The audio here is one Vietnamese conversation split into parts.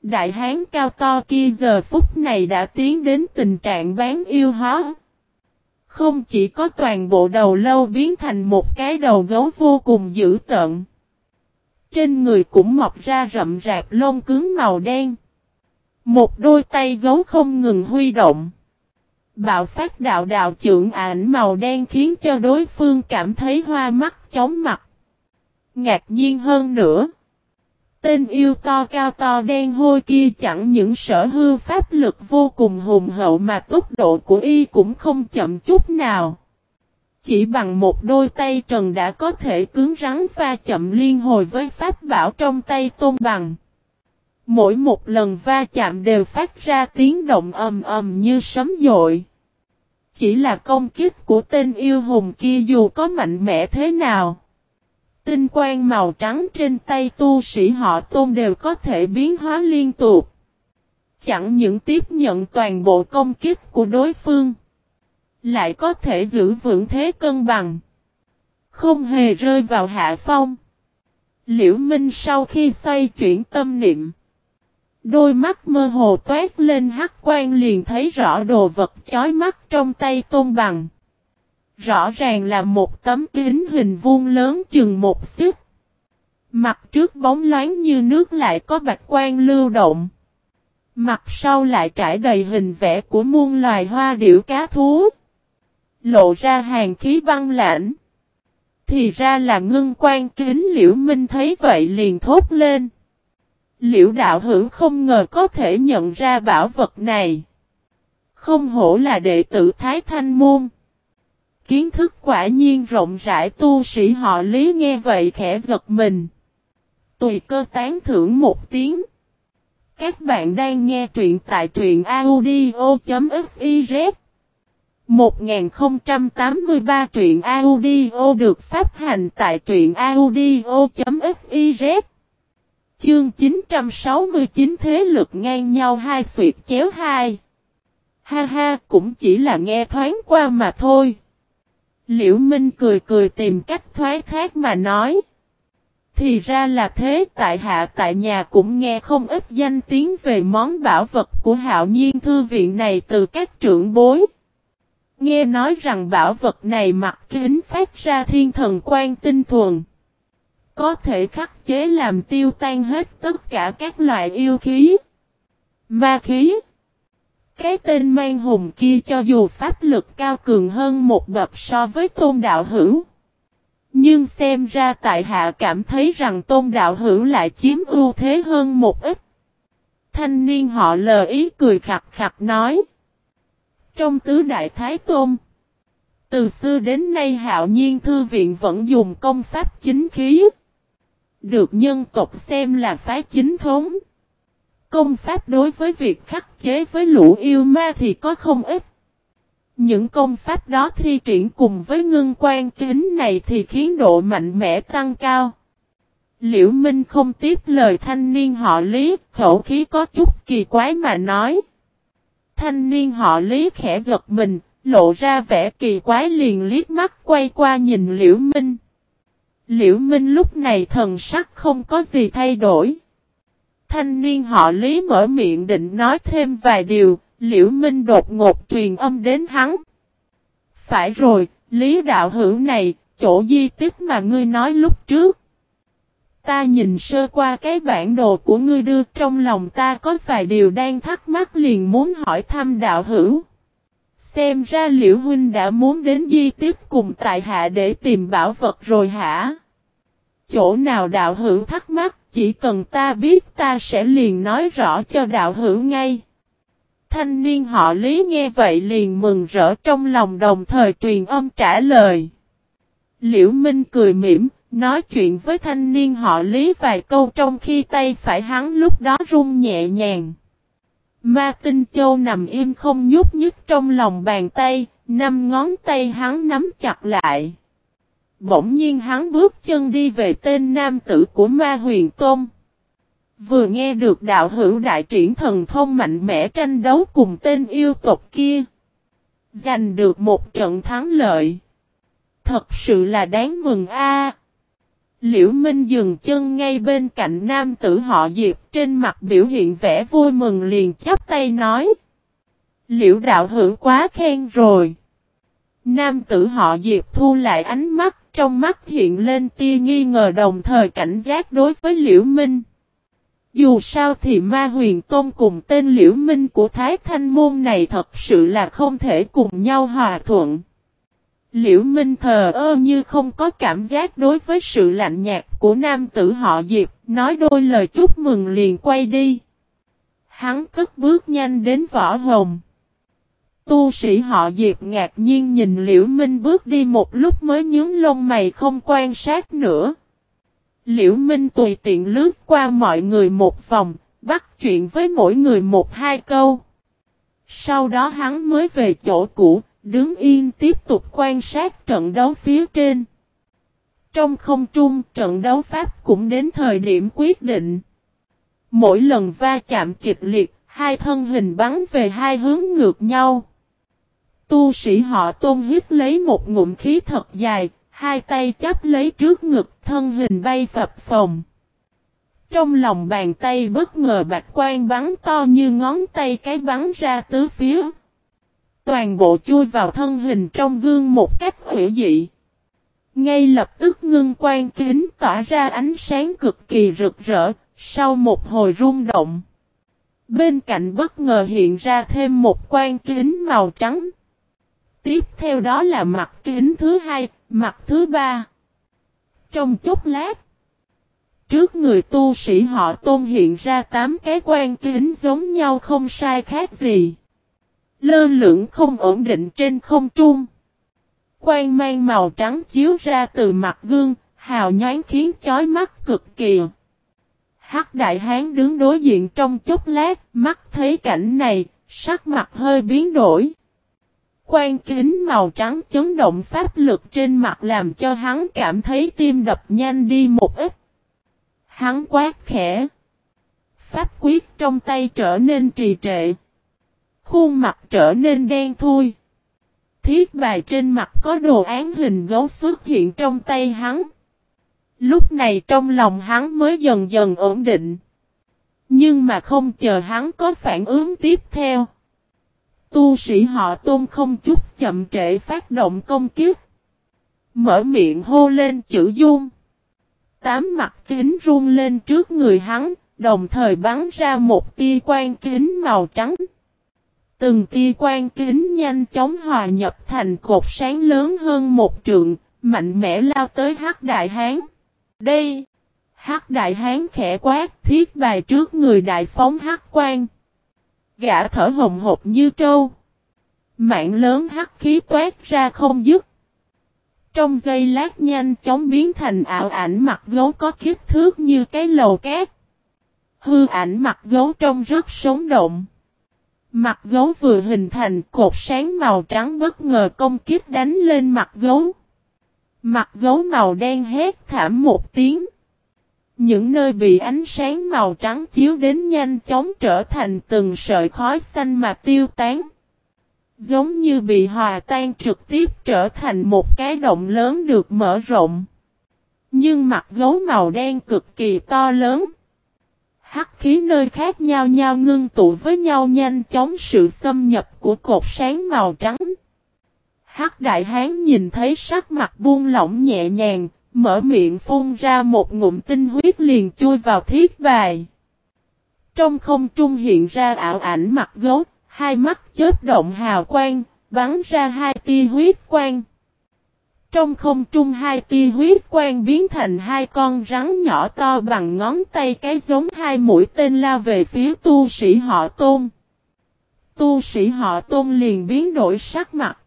Đại hán cao to kia giờ phút này đã tiến đến tình trạng bán yêu hóa. Không chỉ có toàn bộ đầu lâu biến thành một cái đầu gấu vô cùng dữ tợn. Trên người cũng mọc ra rậm rạp lông cứng màu đen. Một đôi tay gấu không ngừng huy động. Bạo phát đạo đạo chưởng ảnh màu đen khiến cho đối phương cảm thấy hoa mắt chóng mặt. Ngạc nhiên hơn nữa. Tên yêu to cao to đen hôi kia chẳng những sở hữu pháp lực vô cùng hùng hậu mà tốc độ của y cũng không chậm chút nào. Chỉ bằng một đôi tay trần đã có thể cứng rắn va chậm liên hồi với pháp bảo trong tay Tôn Bằng. Mỗi một lần va chạm đều phát ra tiếng động ầm ầm như sấm dội. Chỉ là công kích của tên yêu hùng kia dù có mạnh mẽ thế nào. Tinh quang màu trắng trên tay tu sĩ họ Tôn đều có thể biến hóa liên tục. Chẳng những tiếp nhận toàn bộ công kích của đối phương. Lại có thể giữ vững thế cân bằng. Không hề rơi vào hạ phong. Liễu Minh sau khi xoay chuyển tâm niệm. Đôi mắt mơ hồ toát lên hắc quang liền thấy rõ đồ vật chói mắt trong tay Tôn Bằng. Rõ ràng là một tấm kính hình vuông lớn chừng một xích. Mặt trước bóng loáng như nước lại có bạch quang lưu động. Mặt sau lại trải đầy hình vẽ của muôn loài hoa điểu cá thú. Lộ ra hàn khí băng lãnh. Thì ra là ngưng quan kính. Liễu Minh thấy vậy liền thốt lên. Liễu đạo hữu không ngờ có thể nhận ra bảo vật này. Không hổ là đệ tử Thái Thanh Môn. Kiến thức quả nhiên rộng rãi. Tu sĩ họ Lý nghe vậy khẽ giật mình. Tùy cơ tán thưởng một tiếng. Các bạn đang nghe truyện tại truyện audio.fiz 1083 truyện audio được phát hành tại truyện audio.fiz. Chương 969 thế lực ngang nhau hai xuyệt chéo hai. Ha ha, cũng chỉ là nghe thoáng qua mà thôi. Liễu Minh cười cười tìm cách thoái thác mà nói. Thì ra là thế, tại hạ tại nhà cũng nghe không ít danh tiếng về món bảo vật của Hạo Nhiên thư viện này từ các trưởng bối. Nghe nói rằng bảo vật này mặt kính phát ra thiên thần quang tinh thuần. Có thể khắc chế làm tiêu tan hết tất cả các loại yêu khí, ma khí. Cái tên mang hùng kia cho dù pháp lực cao cường hơn một bậc so với Tôn đạo hữu. Nhưng xem ra tại hạ cảm thấy rằng Tôn đạo hữu lại chiếm ưu thế hơn một ít. Thanh niên họ Lờ ý cười khặt khặt nói. Trong tứ đại thái tôn, từ xưa đến nay Hạo Nhiên thư viện vẫn dùng công pháp chính khí. Được nhân tộc xem là phái chính thống. Công pháp đối với việc khắc chế với lũ yêu ma thì có không ít. Những công pháp đó thi triển cùng với ngưng quan kính này thì khiến độ mạnh mẽ tăng cao. Liễu Minh không tiếp lời thanh niên họ Lý, khẩu khí có chút kỳ quái mà nói. Thanh niên họ Lý khẽ giật mình, lộ ra vẻ kỳ quái liền liếc mắt quay qua nhìn Liễu Minh. Liễu Minh lúc này thần sắc không có gì thay đổi. Thanh niên họ Lý mở miệng định nói thêm vài điều, Liễu Minh đột ngột truyền âm đến hắn. Phải rồi, Lý đạo hữu này, chỗ di tích mà ngươi nói lúc trước. Ta nhìn sơ qua cái bản đồ của ngươi đưa, trong lòng ta có vài điều đang thắc mắc liền muốn hỏi thăm đạo hữu. Xem ra Liễu huynh đã muốn đến di tích cùng tại hạ để tìm bảo vật rồi hả? Chỗ nào đạo hữu thắc mắc, chỉ cần ta biết ta sẽ liền nói rõ cho đạo hữu ngay. Thanh niên họ Lý nghe vậy liền mừng rỡ trong lòng đồng thời truyền âm trả lời. Liễu Minh cười mỉm, nói chuyện với thanh niên họ Lý vài câu trong khi tay phải hắn lúc đó rung nhẹ nhàng. Ma Tinh Châu nằm im không nhúc nhích trong lòng bàn tay, 5 ngón tay hắn nắm chặt lại. Bỗng nhiên hắn bước chân đi về tên nam tử của Ma Huyền Tôn. Vừa nghe được đạo hữu đại triển thần thông mạnh mẽ tranh đấu cùng tên yêu tộc kia. Giành được một trận thắng lợi. Thật sự là đáng mừng a. Liễu Minh dừng chân ngay bên cạnh nam tử họ Diệp, trên mặt biểu hiện vẻ vui mừng liền chắp tay nói. Liễu đạo hữu quá khen rồi. Nam tử họ Diệp thu lại ánh mắt, trong mắt hiện lên tia nghi ngờ đồng thời cảnh giác đối với Liễu Minh. Dù sao thì Ma Huyền Tôn cùng tên Liễu Minh của Thái Thanh Môn này thật sự là không thể cùng nhau hòa thuận. Liễu Minh thờ ơ như không có cảm giác đối với sự lạnh nhạt của nam tử họ Diệp, nói đôi lời chúc mừng liền quay đi. Hắn cất bước nhanh đến Võ Hồng. Tu sĩ họ Diệp ngạc nhiên nhìn Liễu Minh bước đi một lúc mới nhướng lông mày không quan sát nữa. Liễu Minh tùy tiện lướt qua mọi người một vòng, bắt chuyện với mỗi người một hai câu. Sau đó hắn mới về chỗ cũ, đứng yên tiếp tục quan sát trận đấu phía trên. Trong không trung, trận đấu pháp cũng đến thời điểm quyết định. Mỗi lần va chạm kịch liệt, hai thân hình bắn về hai hướng ngược nhau. Tu sĩ họ Tôn hít lấy một ngụm khí thật dài, hai tay chắp lấy trước ngực, thân hình bay phập phồng. Trong lòng bàn tay bất ngờ bạch quang bắn to như ngón tay cái bắn ra tứ phía. Toàn bộ chui vào thân hình trong gương một cách hủy dị. Ngay lập tức ngưng quang kính tỏa ra ánh sáng cực kỳ rực rỡ, sau một hồi rung động. Bên cạnh bất ngờ hiện ra thêm một quang kính màu trắng. Tiếp theo đó là mặt kính thứ hai, mặt thứ ba. Trong chốc lát, trước người tu sĩ họ Tôn hiện ra 8 cái quang kính giống nhau không sai khác gì. Lơ lửng không ổn định trên không trung. Quang mang màu trắng chiếu ra từ mặt gương, hào nhoáng khiến chói mắt cực kỳ. Hắc Đại Hán đứng đối diện trong chốc lát, mắt thấy cảnh này, sắc mặt hơi biến đổi. Quang kính màu trắng chấn động pháp lực trên mặt làm cho hắn cảm thấy tim đập nhanh đi một ít. Hắn quát khẽ. Pháp quyết trong tay trở nên trì trệ. Khuôn mặt trở nên đen thui. Thiết bài trên mặt có đồ án hình gấu xuất hiện trong tay hắn. Lúc này trong lòng hắn mới dần dần ổn định. Nhưng mà không chờ hắn có phản ứng tiếp theo. Tu sĩ họ Tôn không chút chậm trễ phát động công kích. Mở miệng hô lên chữ dung. 8 mặt kính rung lên trước người hắn, đồng thời bắn ra một tia quang kính màu trắng. Từng tia quang kính nhanh chóng hòa nhập thành cột sáng lớn hơn một trượng, mạnh mẽ lao tới Hắc Đại Hán. Đây! Hắc Đại Hán khẽ quát, thiết bài trước người đại phóng hắc quang. Gã thở hồng hộc như trâu. Mạng lớn hắc khí toát ra không dứt. Trong giây lát nhanh chóng biến thành ảo ảnh mặt gấu có kích thước như cái lầu cát. Hư ảnh mặt gấu trông rất sống động. Mặt gấu vừa hình thành, cột sáng màu trắng bất ngờ công kích đánh lên mặt gấu. Mặt gấu màu đen hét thảm một tiếng. Những nơi bị ánh sáng màu trắng chiếu đến nhanh chóng trở thành từng sợi khói xanh mà tiêu tán. Giống như bị hòa tan trực tiếp trở thành một cái động lớn được mở rộng. Nhưng mặt gấu màu đen cực kỳ to lớn. Hắc khí nơi khác nhau nhau ngưng tụ với nhau nhanh chóng sự xâm nhập của cột sáng màu trắng. Hắc Đại Hán nhìn thấy sắc mặt buông lỏng nhẹ nhàng, mở miệng phun ra một ngụm tinh huyết liền chui vào thiết bài. Trong không trung hiện ra ảo ảnh mặt gấu, hai mắt chớp động hào quang, bắn ra hai tia huyết quang. Trong không trung hai tia huyết quang biến thành hai con rắn nhỏ to bằng ngón tay cái giống hai mũi tên lao về phía tu sĩ họ Tôn. Tu sĩ họ Tôn liền biến đổi sắc mặt.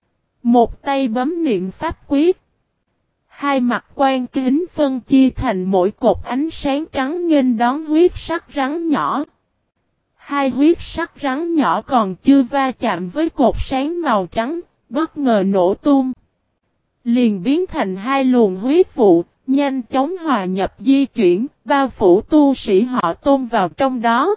Một tay bấm niệm pháp quyết. Hai mặt quang kính phân chia thành mỗi cột ánh sáng trắng nghênh đón huyết sắc rắn nhỏ. Hai huyết sắc rắn nhỏ còn chưa va chạm với cột sáng màu trắng, bất ngờ nổ tung. Liền biến thành hai luồng huyết vụ, nhanh chóng hòa nhập di chuyển, bao phủ tu sĩ họ Tôn vào trong đó.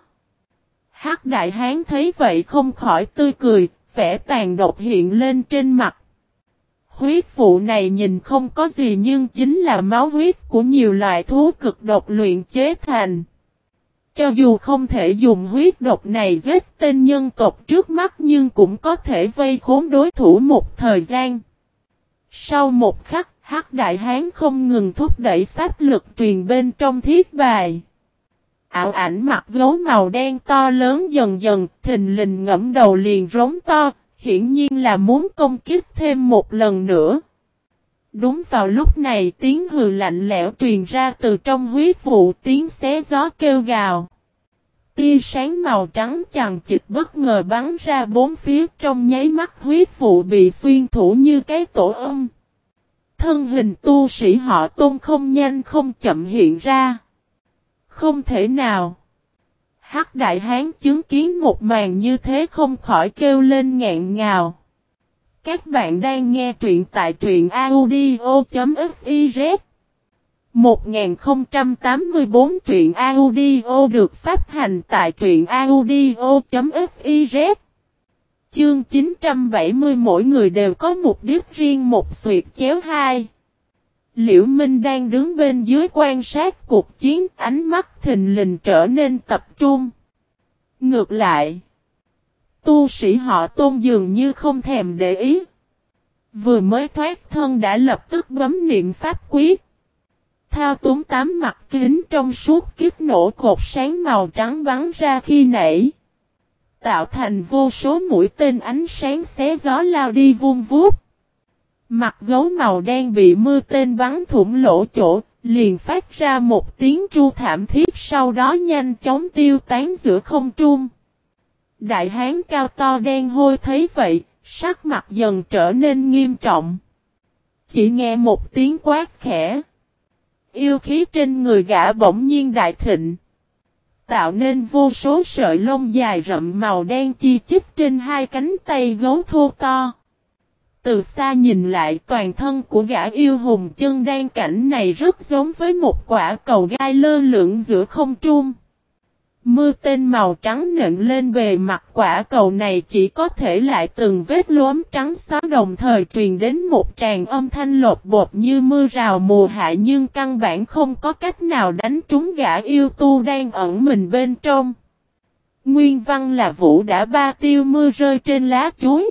Hắc Đại Hán thấy vậy không khỏi tươi cười, vẻ tàn độc hiện lên trên mặt. Huyết vụ này nhìn không có gì nhưng chính là máu huyết của nhiều loại thú cực độc luyện chế thành. Cho dù không thể dùng huyết độc này giết tên nhân tộc trước mắt nhưng cũng có thể vây khốn đối thủ một thời gian. Sau một khắc, Hắc Đại Hán không ngừng thúc đẩy pháp lực truyền bên trong thiết bài. Ảo ảnh mặt gấu màu đen to lớn dần dần, thình lình ngẫm đầu liền rống to, hiển nhiên là muốn công kích thêm một lần nữa. Đúng vào lúc này tiếng hừ lạnh lẽo truyền ra từ trong huyết vụ, tiếng xé gió kêu gào. Tia sáng màu trắng chằng chịt bất ngờ bắn ra bốn phía, trong nháy mắt huyết vụ bị xuyên thủng như cái tổ ong. Thân hình tu sĩ họ Tôn không nhanh không chậm hiện ra. Không thể nào. Hắc Đại Hán chứng kiến một màn như thế không khỏi kêu lên nghẹn ngào. Các bạn đang nghe truyện tại truyện audio.fiz 1084 truyện audio được phát hành tại truyện audio.fiz. Chương 970 mỗi người đều có mục đích riêng một xuyệt chéo hai. Liễu Minh đang đứng bên dưới quan sát cuộc chiến, ánh mắt thình lình trở nên tập trung. Ngược lại, tu sĩ họ Tôn dường như không thèm để ý. Vừa mới thoát thân đã lập tức bấm niệm pháp quyết. Thao túng 8 mặt kính trong suốt kích nổ cột sáng màu trắng bắn ra khi nãy. Tạo thành vô số mũi tên ánh sáng xé gió lao đi vun vút. Mặt gấu màu đen bị mưa tên bắn thủng lỗ chỗ, liền phát ra một tiếng tru thảm thiết, sau đó nhanh chóng tiêu tán giữa không trung. Đại hán cao to đen hôi thấy vậy, sắc mặt dần trở nên nghiêm trọng. Chỉ nghe một tiếng quát khẽ. Yêu khí trên người gã bỗng nhiên đại thịnh, tạo nên vô số sợi lông dài rậm màu đen chi chít trên hai cánh tay gấu thô to. Từ xa nhìn lại, toàn thân của gã yêu hùng chân đan cảnh này rất giống với một quả cầu gai lơ lửng giữa không trung. Mưa tên màu trắng nện lên bề mặt quả cầu này chỉ có thể lại từng vết lốm trắng xóa, đồng thời truyền đến một tràng âm thanh lột bột như mưa rào mùa hạ, nhưng căn bản không có cách nào đánh trúng gã yêu tu đang ẩn mình bên trong. Nguyên văn là vũ đã ba tiêu mưa rơi trên lá chuối.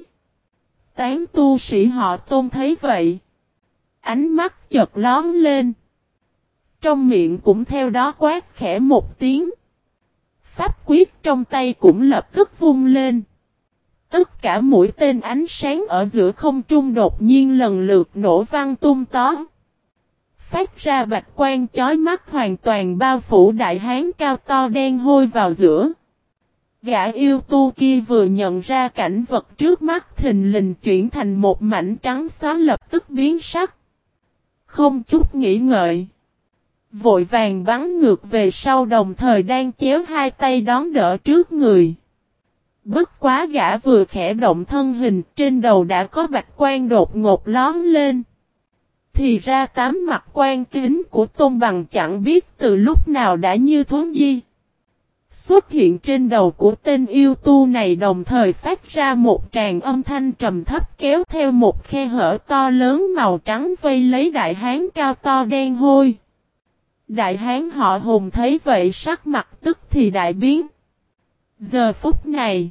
Tán tu sĩ họ Tôn thấy vậy, ánh mắt chợt lóe lên. Trong miệng cũng theo đó quát khẽ một tiếng. Pháp quyết trong tay cũng lập tức vung lên. Tất cả mũi tên ánh sáng ở giữa không trung đột nhiên lần lượt nổ vang tung tó. Phát ra bạch quang chói mắt hoàn toàn bao phủ đại hán cao to đen hôi vào giữa. Gã yêu tu kia vừa nhận ra cảnh vật trước mắt thình lình chuyển thành một mảnh trắng xóa, lập tức biến sắc. Không chút nghĩ ngợi, vội vàng bắn ngược về sau, đồng thời đang chéo hai tay đón đỡ trước người. Bất quá gã vừa khẽ động thân hình, trên đầu đã có bạch quang đột ngột lóm lên. Thì ra 8 mặt quan kính của Tôn Bằng chẳng biết từ lúc nào đã như thuấn di xuất hiện trên đầu của tên yêu tu này, đồng thời phát ra một tràng âm thanh trầm thấp, kéo theo một khe hở to lớn màu trắng vây lấy đại hán cao to đen hôi. Đại hán họ Hùng thấy vậy sắc mặt tức thì đại biến. Giờ phút này,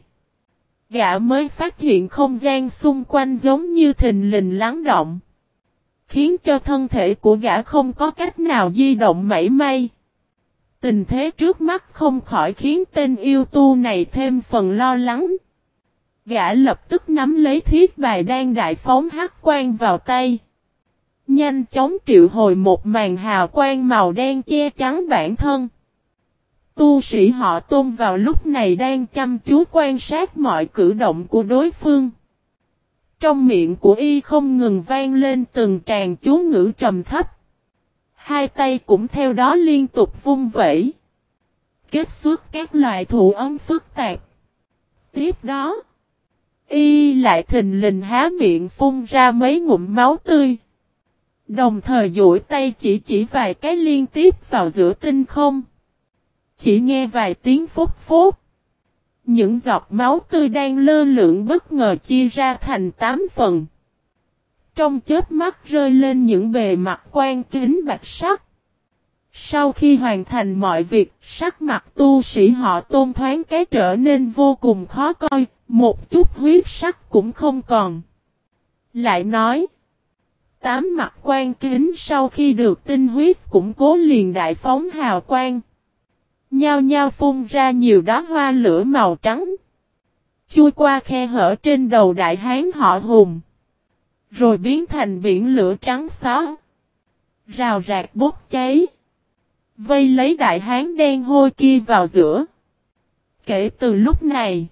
gã mới phát hiện không gian xung quanh giống như thình lình lắng động, khiến cho thân thể của gã không có cách nào di động mảy may. Tình thế trước mắt không khỏi khiến tên yêu tu này thêm phần lo lắng. Gã lập tức nắm lấy thiết bài đang đại phóng hắc quang vào tay, nhanh chóng triệu hồi một màn hào quang màu đen che chắn bản thân. Tu sĩ họ Tôn vào lúc này đang chăm chú quan sát mọi cử động của đối phương. Trong miệng của y không ngừng vang lên từng tràng chú ngữ trầm thấp. Hai tay cũng theo đó liên tục vung vẩy, kết xuất các loại thủ ấn phức tạp. Tiếp đó, y lại thình lình há miệng phun ra mấy ngụm máu tươi. Đồng thời duỗi tay chỉ vài cái liên tiếp vào giữa tinh không. Chỉ nghe vài tiếng phốt phốt. Những giọt máu tươi đang lơ lửng bất ngờ chia ra thành 8 phần. Trong chớp mắt rơi lên những bề mặt quan kính bạch sắc. Sau khi hoàn thành mọi việc, sắc mặt tu sĩ họ Tôn thoáng cái trở nên vô cùng khó coi, một chút huyết sắc cũng không còn. Lại nói, tám mặt quan kính sau khi được tinh huyết củng cố liền đại phóng hào quang. Nhao nhao phun ra nhiều đóa hoa lửa màu trắng. Chui qua khe hở trên đầu đại hán họ Hùng. Rồi biến thành biển lửa trắng xóa. Rào rạc bốc cháy. Vây lấy đại hán đen hôi kia vào giữa. Kể từ lúc này,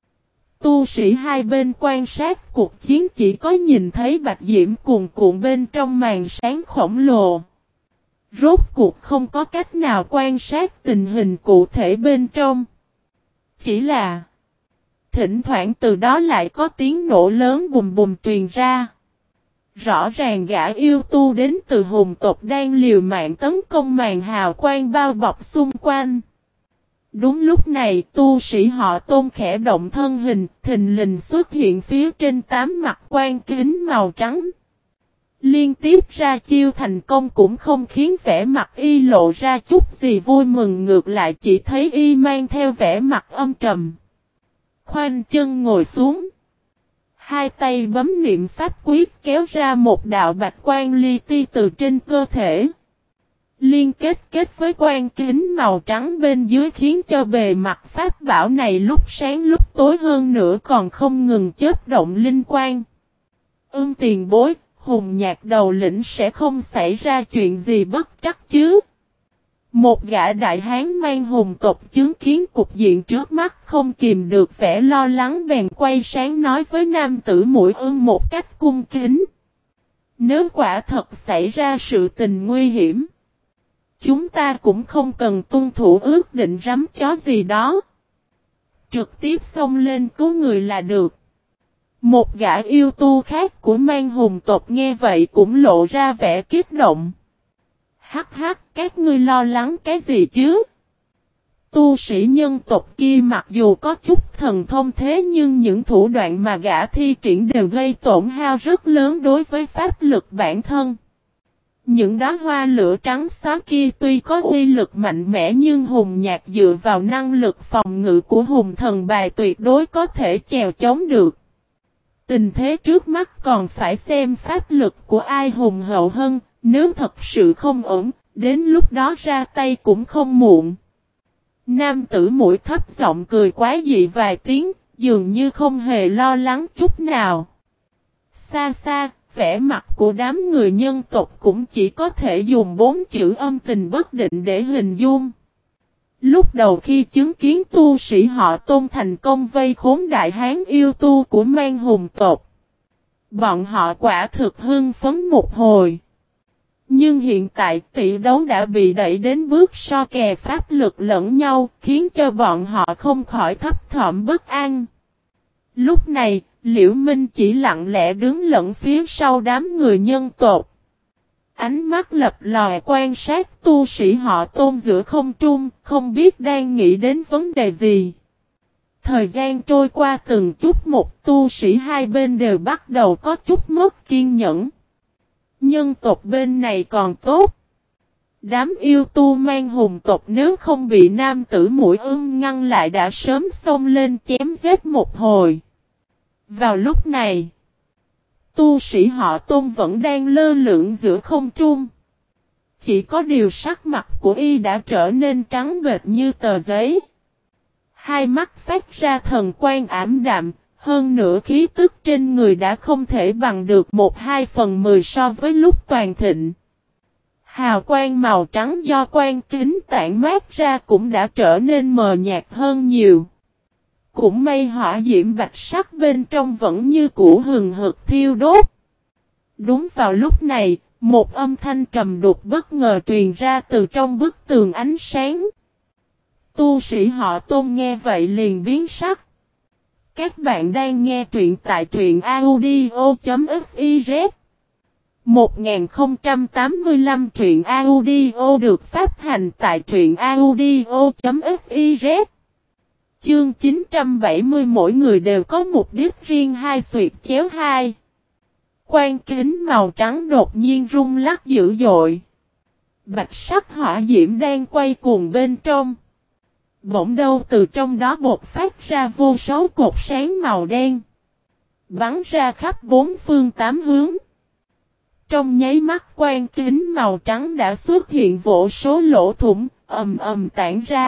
tu sĩ hai bên quan sát cuộc chiến chỉ có nhìn thấy bạch diễm cuồn cuộn bên trong màn sáng khổng lồ. Rốt cuộc không có cách nào quan sát tình hình cụ thể bên trong. Chỉ là thỉnh thoảng từ đó lại có tiếng nổ lớn bùm bùm truyền ra. Rõ ràng gã yêu tu đến từ hùng tộc đang liều mạng tấn công màn hào quang bao bọc xung quanh. Đúng lúc này tu sĩ họ Tôn khẽ động thân hình, thình lình xuất hiện phía trên tám mặt quan kính màu trắng. Liên tiếp ra chiêu thành công cũng không khiến vẻ mặt y lộ ra chút gì vui mừng, ngược lại chỉ thấy y mang theo vẻ mặt âm trầm. Khoanh chân ngồi xuống. Hai tay bấm niệm pháp quyết kéo ra một đạo bạch quang li ti từ trên cơ thể. Liên kết với quan kính màu trắng bên dưới khiến cho bề mặt pháp bảo này lúc sáng lúc tối hơn nữa còn không ngừng chớp động linh quang. Tiền bối, Hùng Nhạc đầu lĩnh sẽ không xảy ra chuyện gì bất trắc chứ? Một gã đại hán mang hùng tộc chứng kiến cục diện trước mắt không kìm được vẻ lo lắng bèn quay sáng nói với nam tử Mũi Ưng một cách cung kính. Nếu quả thật xảy ra sự tình nguy hiểm, chúng ta cũng không cần tuân thủ ước định rắm chó gì đó. Trực tiếp xông lên cứu người là được. Một gã yêu tu khác của mang hùng tộc nghe vậy cũng lộ ra vẻ kích động. Hắc hắc, các ngươi lo lắng cái gì chứ? Tu sĩ nhân tộc kia mặc dù có chút thần thông thế nhưng những thủ đoạn mà gã thi triển đều gây tổn hao rất lớn đối với pháp lực bản thân. Những đóa hoa lửa trắng xóa kia tuy có uy lực mạnh mẽ nhưng Hùng Nhạc dựa vào năng lực phòng ngự của Hùng Thần Bài tuyệt đối có thể chèo chống được. Tình thế trước mắt còn phải xem pháp lực của ai hùng hậu hơn, nếu thật sự không ổn, đến lúc đó ra tay cũng không muộn. Nam tử Mũi thấp giọng cười quá dị vài tiếng, dường như không hề lo lắng chút nào. Xa xa, vẻ mặt của đám người nhân tộc cũng chỉ có thể dùng 4 chữ âm tình bất định để hình dung. Lúc đầu khi chứng kiến tu sĩ họ Tôn thành công vây khốn đại hán yêu tu của mang hùng tộc, bọn họ quả thực hưng phấn một hồi. Nhưng hiện tại tỷ đấu đã bị đẩy đến bước so kè pháp lực lẫn nhau, khiến cho bọn họ không khỏi thấp thỏm bất an. Lúc này, Liễu Minh chỉ lặng lẽ đứng lẫn phía sau đám người nhân tộc. Ánh mắt lập lòe quan sát tu sĩ họ Tôn giữa không trung, không biết đang nghĩ đến vấn đề gì. Thời gian trôi qua từng chút một, tu sĩ hai bên đều bắt đầu có chút mất kiên nhẫn. Nhân tộc bên này còn tốt. Đám yêu tu mang hùng tộc nếu không bị nam tử Mũi Ưng ngăn lại đã sớm xông lên chém giết một hồi. Vào lúc này, tu sĩ họ Tôn vẫn đang lơ lửng giữa không trung. Chỉ có điều sắc mặt của y đã trở nên trắng bệch như tờ giấy. Hai mắt phát ra thần quang ảm đạm, hơn nữa khí tức trên người đã không thể bằng được 1/2/10 so với lúc toàn thịnh. Hào quang màu trắng do quang kính tản mát ra cũng đã trở nên mờ nhạt hơn nhiều. Cũng may hỏa diễm bạch sắc bên trong vẫn như cũ hừng hực thiêu đốt. Đúng vào lúc này, một âm thanh trầm đục bất ngờ truyền ra từ trong bức tường ánh sáng. Tu sĩ họ Tôn nghe vậy liền biến sắc. Các bạn đang nghe truyện tại truyện audio.fiz 1085 truyện audio được phát hành tại truyện audio.fiz. Chương 970 mỗi người đều có mục đích riêng hai xuyệt chéo hai. quan kính màu trắng đột nhiên rung lắc dữ dội. Bạch sắc hỏa diễm đang quay cuồng bên trong. Bỗng đâu từ trong đó bột phát ra vô số cột sáng màu đen. Bắn ra khắp bốn phương tám hướng. Trong nháy mắt quan kính màu trắng đã xuất hiện vô số lỗ thủng, ầm ầm tản ra.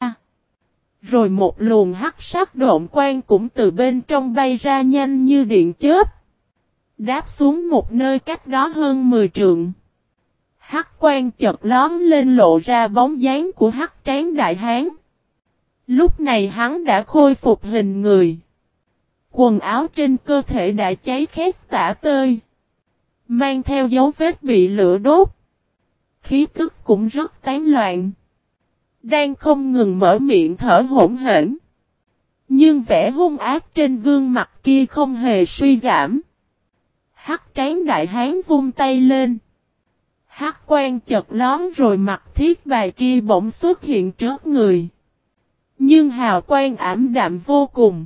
Rồi một luồng hắc sắc độn quang cũng từ bên trong bay ra nhanh như điện chớp. Đáp xuống một nơi cách đó hơn 10 trượng. Hắc quang chợt lóm lên lộ ra bóng dáng của Hắc Tráng Đại Hán. Lúc này hắn đã khôi phục hình người. Quần áo trên cơ thể đã cháy khét tả tơi. Mang theo dấu vết bị lửa đốt. Khí tức cũng rất tán loạn. Đang không ngừng mở miệng thở hổn hển. Nhưng vẻ hung ác trên gương mặt kia không hề suy giảm. Hắc Tráng Đại Hán vung tay lên. Hắc quang chợt lóm rồi mặt thiết bài kia bỗng xuất hiện trước người. Nhưng hào quang ảm đạm vô cùng.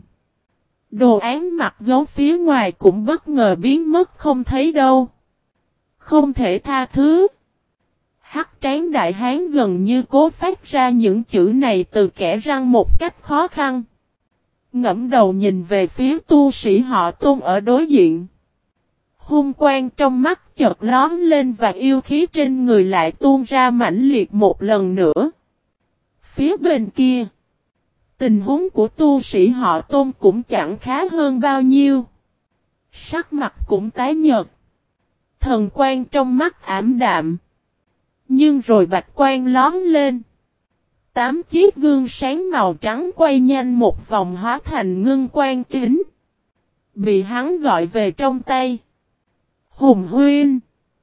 Đồ án mặt gấu phía ngoài cũng bất ngờ biến mất không thấy đâu. Không thể tha thứ. Hắc Tráng Đại Hán gần như cố phát ra những chữ này từ kẽ răng một cách khó khăn. Ngẫm đầu nhìn về phía tu sĩ họ Tôn ở đối diện. Hung quang trong mắt chợt lóm lên và yêu khí trên người lại tuôn ra mãnh liệt một lần nữa. Phía bên kia, tình huống của tu sĩ họ Tôn cũng chẳng khá hơn bao nhiêu. Sắc mặt cũng tái nhợt. Thần quang trong mắt ảm đạm. Nhưng rồi bạch quang lóm lên. 8 chiếc gương sáng màu trắng quay nhanh một vòng hóa thành ngưng quang kính. Bị hắn gọi về trong tay. Hùng huynh.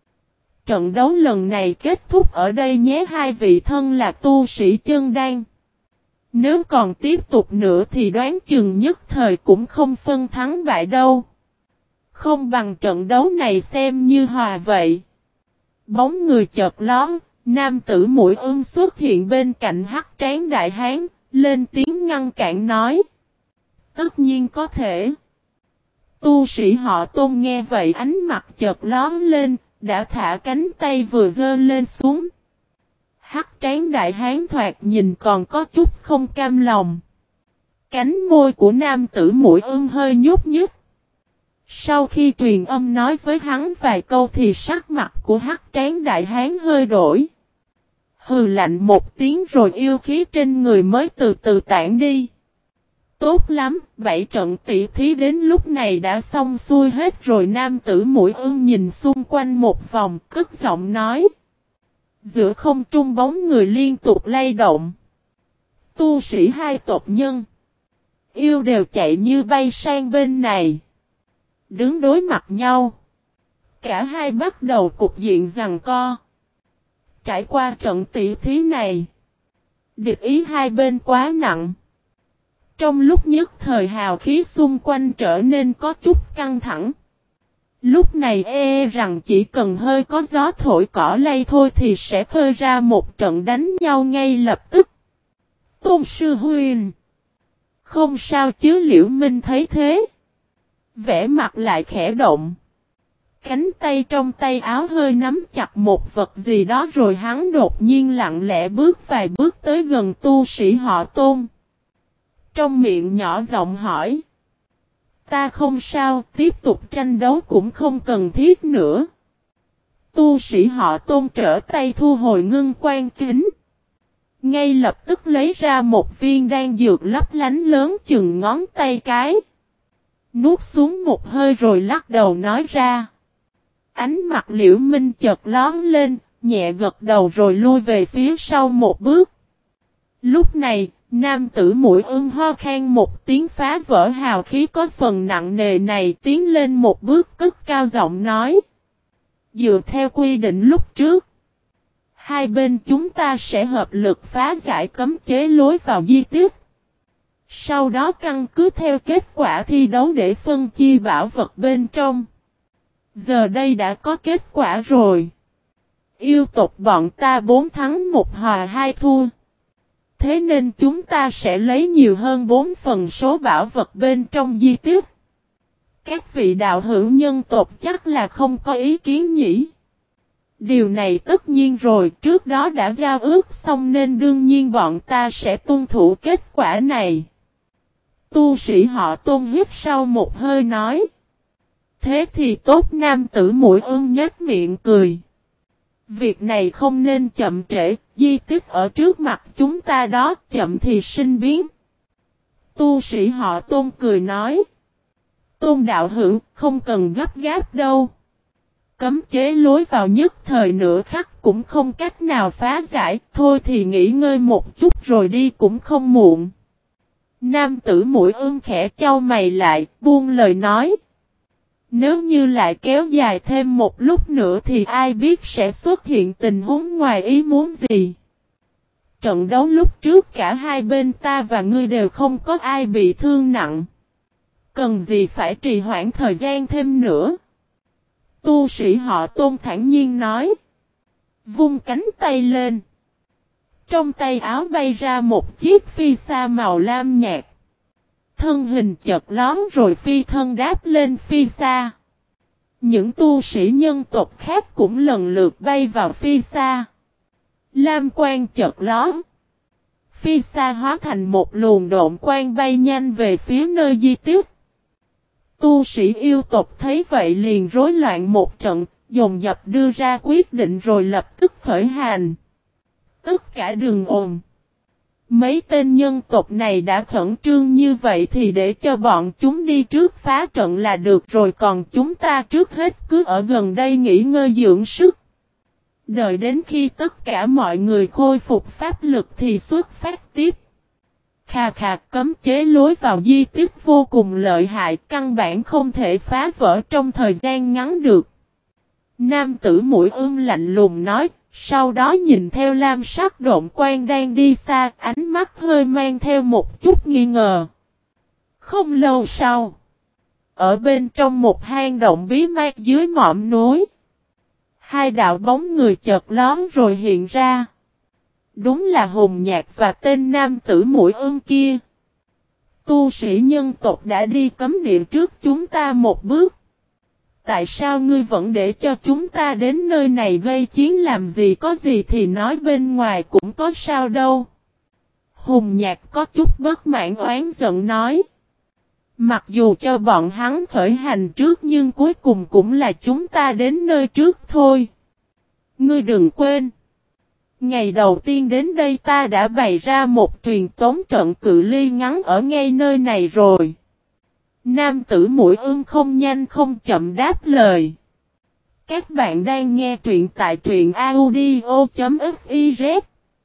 Trận đấu lần này kết thúc ở đây nhé, hai vị thân là tu sĩ chân đan. Nếu còn tiếp tục nữa thì đoán chừng nhất thời cũng không phân thắng bại đâu. Không bằng trận đấu này xem như hòa vậy. Bóng người chợt lóe, nam tử mũi ưng xuất hiện bên cạnh Hắc Tráng Đại Hán, lên tiếng ngăn cản nói. Tất nhiên có thể. Tu sĩ họ Tôn nghe vậy ánh mặt chợt lóe lên, đã thả cánh tay vừa giơ lên xuống. Hắc Tráng Đại Hán thoạt nhìn còn có chút không cam lòng. Cánh môi của nam tử mũi ưng hơi nhúc nhích. Sau khi truyền âm nói với hắn vài câu thì sắc mặt của Hắc Tráng Đại Hán hơi đổi. Hừ lạnh một tiếng rồi yêu khí trên người mới từ từ tản đi. Tốt lắm, 7 trận tỷ thí đến lúc này đã xong xuôi hết rồi. Nam tử mũi ưng nhìn xung quanh một vòng, cất giọng nói. Giữa không trung bóng người liên tục lay động. Tu sĩ hai tộc nhân yêu đều chạy như bay sang bên này. Đứng đối mặt nhau. Cả hai bắt đầu cục diện giằng co. Trải qua trận tỷ thí này, địch ý hai bên quá nặng. Trong lúc nhất thời hào khí xung quanh trở nên có chút căng thẳng. Lúc này rằng chỉ cần hơi có gió thổi cỏ lay thôi thì sẽ khơi ra một trận đánh nhau ngay lập tức. Tôn sư huynh. Không sao chứ, Liễu Minh thấy thế. Vẻ mặt lại khẽ động. Cánh tay trong tay áo hơi nắm chặt một vật gì đó rồi hắn đột nhiên lặng lẽ bước vài bước tới gần tu sĩ họ Tôn. Trong miệng nhỏ giọng hỏi. Ta không sao, tiếp tục tranh đấu cũng không cần thiết nữa. Tu sĩ họ Tôn trở tay thu hồi ngưng quan kính. Ngay lập tức lấy ra một viên đan dược lấp lánh lớn chừng ngón tay cái. Nuốt xuống một hơi rồi lắc đầu nói ra. Ánh mặt Liễu Minh chợt lóe lên, nhẹ gật đầu rồi lui về phía sau một bước. Lúc này, nam tử mũi ưng ho khan một tiếng phá vỡ hào khí có phần nặng nề này, tiến lên một bước cất cao giọng nói. Dựa theo quy định lúc trước, hai bên chúng ta sẽ hợp lực phá giải cấm chế lối vào di tích. Sau đó căn cứ theo kết quả thi đấu để phân chia bảo vật bên trong. Giờ đây đã có kết quả rồi. Yêu tộc bọn ta 4 thắng 1 hòa 2 thua. Thế nên chúng ta sẽ lấy nhiều hơn 4 phần số bảo vật bên trong di tích. Các vị đạo hữu nhân tộc chắc là không có ý kiến nhỉ? Điều này tất nhiên rồi, trước đó đã giao ước xong nên đương nhiên bọn ta sẽ tuân thủ kết quả này. Tu sĩ họ Tôn hít sau một hơi nói. Thế thì tốt, nam tử Mũi Ưng nhếch miệng cười. Việc này không nên chậm trễ, di tích ở trước mặt chúng ta đó, chậm thì sinh biến. Tu sĩ họ Tôn cười nói. Tôn đạo hữu, không cần gấp gáp đâu. Cấm chế lối vào nhất thời nửa khắc cũng không cách nào phá giải, thôi thì nghỉ ngơi một chút rồi đi cũng không muộn. Nam tử Mũi Ưng khẽ chau mày lại, buông lời nói. Nếu như lại kéo dài thêm một lúc nữa thì ai biết sẽ xuất hiện tình huống ngoài ý muốn gì. Trận đấu lúc trước cả hai bên ta và ngươi đều không có ai bị thương nặng. Cần gì phải trì hoãn thời gian thêm nữa. Tu sĩ họ Tôn thản nhiên nói. Vung cánh tay lên. Trong tay áo bay ra một chiếc phi sa màu lam nhạt. Thân hình chợt lóm rồi phi thân đáp lên phi sa. Những tu sĩ nhân tộc khác cũng lần lượt bay vào phi sa. Lam quang chợt lóm. Phi sa hóa thành một luồng độn quang bay nhanh về phía nơi di tích. Tu sĩ yêu tộc thấy vậy liền rối loạn một trận, dồn dập đưa ra quyết định rồi lập tức khởi hành. Tất cả đừng ồn. Mấy tên nhân tộc này đã khẩn trương như vậy thì để cho bọn chúng đi trước phá trận là được rồi, còn chúng ta trước hết cứ ở gần đây nghỉ ngơi dưỡng sức. Đợi đến khi tất cả mọi người khôi phục pháp lực thì xuất phát tiếp. Khà khà, cấm chế lối vào di tích vô cùng lợi hại, căn bản không thể phá vỡ trong thời gian ngắn được. Nam tử Mũi Ưng lạnh lùng nói, sau đó nhìn theo lam sắc độn quang đang đi xa, ánh mắt hơi mang theo một chút nghi ngờ. Không lâu sau, ở bên trong một hang động bí mát dưới mỏm núi, hai đạo bóng người chợt lóe rồi hiện ra. Đúng là Hùng Nhạc và tên nam tử Mũi Ưng kia. Tu sĩ nhân tộc đã đi cấm địa trước chúng ta một bước. Tại sao ngươi vẫn để cho chúng ta đến nơi này gây chiến làm gì, có gì thì nói bên ngoài cũng có sao đâu. Hùng Nhạc có chút bất mãn oán giận nói. Mặc dù cho bọn hắn khởi hành trước nhưng cuối cùng cũng là chúng ta đến nơi trước thôi. Ngươi đừng quên. Ngày đầu tiên đến đây ta đã bày ra một truyền tống trận cự ly ngắn ở ngay nơi này rồi. Nam tử Mũi Ưng không nhanh không chậm đáp lời. Các bạn đang nghe truyện tại truyện audio.fiz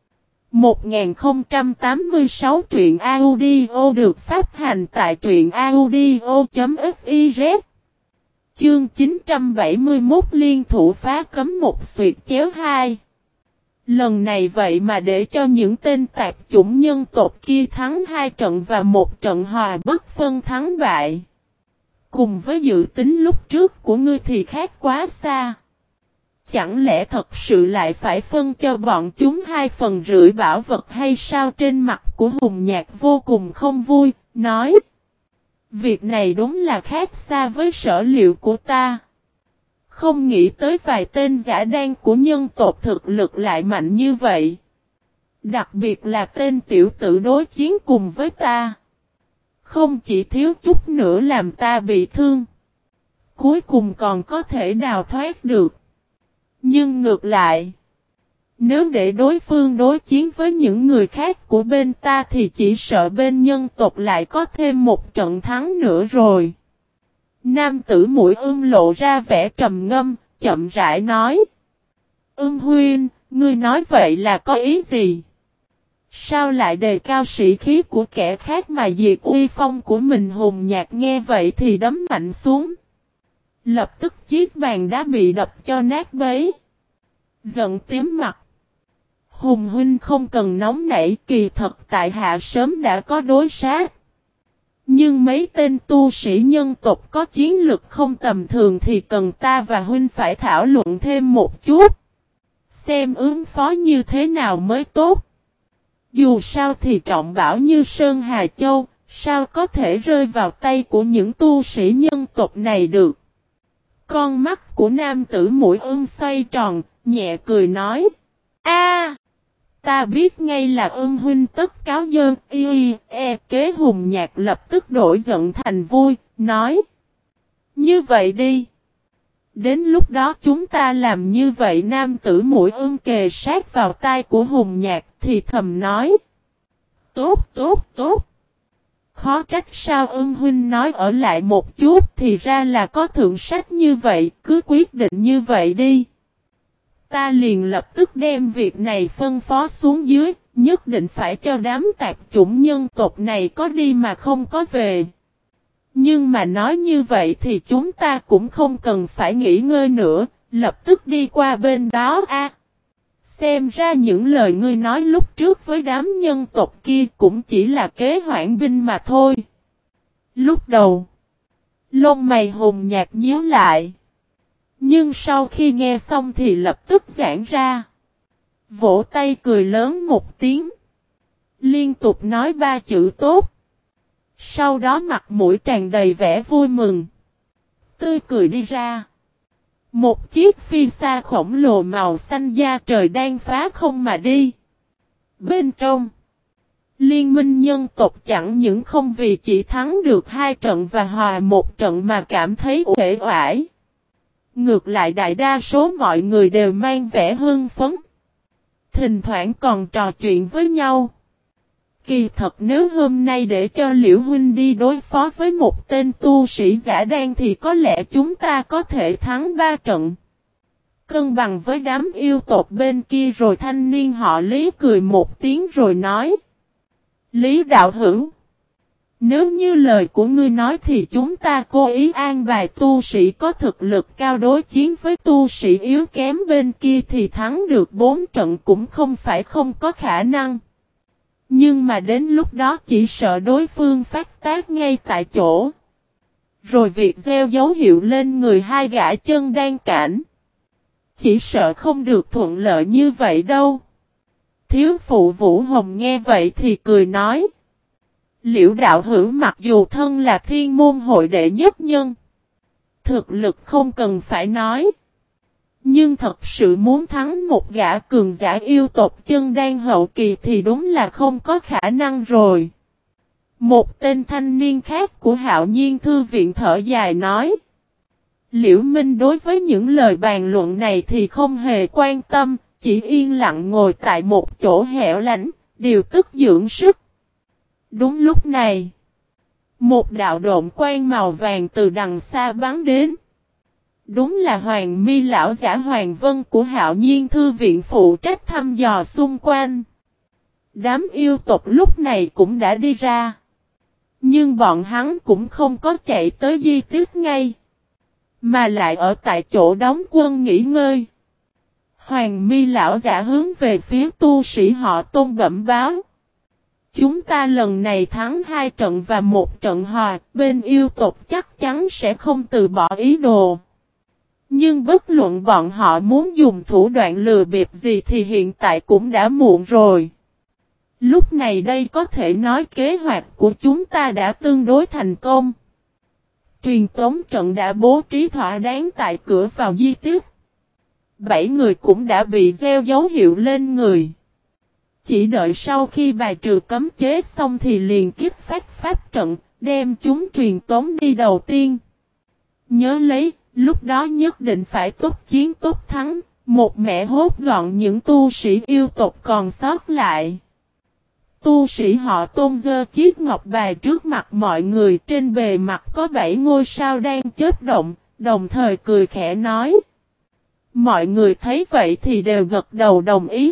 1086 truyện audio được phát hành tại truyện audio.fiz. Chương 971 liên thủ phá cấm một xuyệt chéo 2. Lần này vậy mà để cho những tên tạp chủng nhân tộc kia thắng 2 trận và một trận hòa bất phân thắng bại. Cùng với dự tính lúc trước của ngươi thì khác quá xa. Chẳng lẽ thật sự lại phải phân cho bọn chúng 2/3 bảo vật hay sao? Trên mặt của Hùng Nhạc vô cùng không vui, nói. Việc này đúng là khác xa với sở liệu của ta. Không nghĩ tới vài tên giả đan của nhân tộc thực lực lại mạnh như vậy. Đặc biệt là tên tiểu tử đối chiến cùng với ta. Không chỉ thiếu chút nữa làm ta bị thương. Cuối cùng còn có thể đào thoát được. Nhưng ngược lại, nếu để đối phương đối chiến với những người khác của bên ta thì chỉ sợ bên nhân tộc lại có thêm một trận thắng nữa rồi. Nam tử Mũi Ưng lộ ra vẻ trầm ngâm, chậm rãi nói. Ưng huynh, ngươi nói vậy là có ý gì? Sao lại đề cao sĩ khí của kẻ khác mà diệt uy phong của mình? Hùng Nhạc nghe vậy thì đấm mạnh xuống. Lập tức chiếc bàn đá bị đập cho nát bấy. Giận tím mặt. Hùng huynh không cần nóng nảy, kỳ thật tại hạ sớm đã có đối sát. Nhưng mấy tên tu sĩ nhân tộc có chiến lực không tầm thường thì cần ta và huynh phải thảo luận thêm một chút. Xem ứng phó như thế nào mới tốt. Dù sao thì trọng bảo như Sơn Hà Châu, Sao có thể rơi vào tay của những tu sĩ nhân tộc này được? Con mắt của nam tử mũi ưng xoay tròn, nhẹ cười nói. A, ta biết ngay là ưng huynh tất cáo dơn kế hùng nhạc lập tức đổi giận thành vui, nói. Như vậy đi. Đến lúc đó chúng ta làm như vậy nam tử mũi ưng kề sát vào tai của hùng nhạc thì thầm nói. Tốt tốt tốt. Khó trách sao ưng huynh nói ở lại một chút thì ra là có thượng sách như vậy, cứ quyết định như vậy đi. Ta liền lập tức đem việc này phân phó xuống dưới, nhất định phải cho đám tạp chủng nhân tộc này có đi mà không có về. Nhưng mà nói như vậy thì chúng ta cũng không cần phải nghỉ ngơi nữa, lập tức đi qua bên đó a. Xem ra những lời ngươi nói lúc trước với đám nhân tộc kia cũng chỉ là kế hoãn binh mà thôi. Lúc đầu, lông mày hùng nhạt nhíu lại. Nhưng sau khi nghe xong thì lập tức giãn ra. Vỗ tay cười lớn một tiếng. Liên tục nói 3 chữ tốt. Sau đó mặt mũi tràn đầy vẻ vui mừng. Tươi cười đi ra. Một chiếc phi xa khổng lồ màu xanh da trời đang phá không mà đi. Bên trong, liên minh nhân tộc chẳng những không vì chỉ thắng được 2 trận và hòa 1 trận mà cảm thấy uể oải. Ngược lại đại đa số mọi người đều mang vẻ hưng phấn. Thỉnh thoảng còn trò chuyện với nhau. Kỳ thật nếu hôm nay để cho Liễu huynh đi đối phó với một tên tu sĩ giả đan thì có lẽ chúng ta có thể thắng 3 trận. Cân bằng với đám yêu tộc bên kia rồi thanh niên họ Lý cười một tiếng rồi nói. Lý đạo hữu. Nếu như lời của ngươi nói thì chúng ta cố ý an bài tu sĩ có thực lực cao đối chiến với tu sĩ yếu kém bên kia thì thắng được 4 trận cũng không phải không có khả năng. Nhưng mà đến lúc đó chỉ sợ đối phương phát tác ngay tại chỗ. Rồi việc gieo dấu hiệu lên người 2 gã chân đan cảnh. Chỉ sợ không được thuận lợi như vậy đâu. Thiếu phụ Vũ Hồng nghe vậy thì cười nói. Liễu đạo hữu mặc dù thân là thiên môn hội đệ nhất nhân. Thực lực không cần phải nói. Nhưng thật sự muốn thắng một gã cường giả yêu tộc chân đan hậu kỳ thì đúng là không có khả năng rồi. Một tên thanh niên khác của Hạo Nhiên Thư viện thở dài nói. Liễu Minh đối với những lời bàn luận này thì không hề quan tâm, chỉ yên lặng ngồi tại một chỗ hẻo lánh, điều tức dưỡng sức. Đúng lúc này, một đạo độn quang màu vàng từ đằng xa bắn đến. Đúng là Hoàng Mi lão giả Hoàng Vân của Hạo Nhiên Thư viện phụ trách thăm dò xung quanh. Đám yêu tộc lúc này cũng đã đi ra. Nhưng bọn hắn cũng không có chạy tới di tích ngay. Mà lại ở tại chỗ đóng quân nghỉ ngơi. Hoàng Mi lão giả hướng về phía tu sĩ họ Tôn bẩm báo. Chúng ta lần này thắng 2 trận và 1 trận hòa, bên yêu tộc chắc chắn sẽ không từ bỏ ý đồ. Nhưng bất luận bọn họ muốn dùng thủ đoạn lừa bịp gì thì hiện tại cũng đã muộn rồi. Lúc này đây có thể nói kế hoạch của chúng ta đã tương đối thành công. Truyền tống trận đã bố trí thỏa đáng tại cửa vào di tích. 7 người cũng đã bị gieo dấu hiệu lên người. Chỉ đợi sau khi bài trừ cấm chế xong thì liền kích phát pháp trận, đem chúng truyền tống đi đầu tiên. Nhớ lấy, lúc đó nhất định phải tốt chiến tốt thắng, một mẻ hốt gọn những tu sĩ yêu tộc còn sót lại. Tu sĩ họ Tôn giơ chiếc ngọc bài trước mặt mọi người, trên bề mặt có 7 ngôi sao đang chớp động, đồng thời cười khẽ nói. Mọi người thấy vậy thì đều gật đầu đồng ý.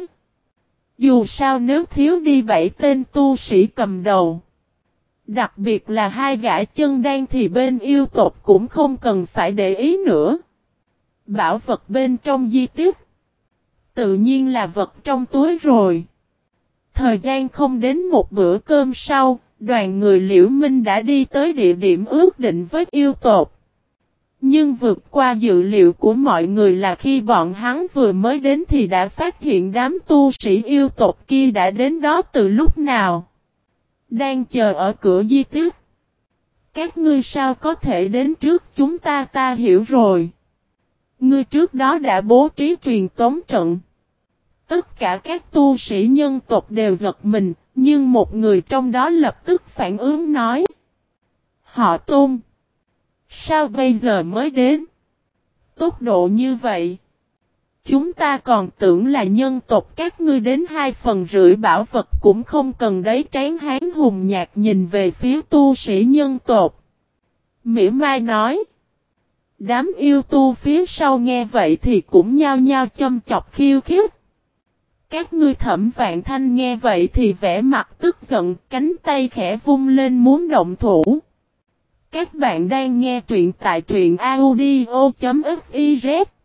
Dù sao nếu thiếu đi 7 tên tu sĩ cầm đầu, đặc biệt là 2 gã chân đan thì bên yêu tộc cũng không cần phải để ý nữa. Bảo vật bên trong di tích, tự nhiên là vật trong túi rồi. Thời gian không đến một bữa cơm sau, đoàn người Liễu Minh đã đi tới địa điểm ước định với yêu tộc. Nhưng vượt qua dự liệu của mọi người là khi bọn hắn vừa mới đến thì đã phát hiện đám tu sĩ yêu tộc kia đã đến đó từ lúc nào. Đang chờ ở cửa di tích. Các ngươi sao có thể đến trước chúng ta hiểu rồi. Ngươi trước đó đã bố trí truyền tống trận. Tất cả các tu sĩ nhân tộc đều giật mình, nhưng một người trong đó lập tức phản ứng nói. Họ Tôn. Sao bây giờ mới đến? Tốc độ như vậy. Chúng ta còn tưởng là nhân tộc các ngươi đến 2/3 bảo vật cũng không cần đấy. Tráng hán hùng nhạt nhìn về phía tu sĩ nhân tộc. Mỉa mai nói. Đám yêu tu phía sau nghe vậy thì cũng nhao nhao châm chọc khiêu khích. Các ngươi Thẩm Vạn Thanh nghe vậy thì vẻ mặt tức giận, cánh tay khẽ vung lên muốn động thủ. Các bạn đang nghe truyện tại truyện audio.fiz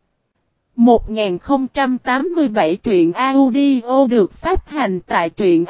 1087 truyện audio được phát hành tại truyện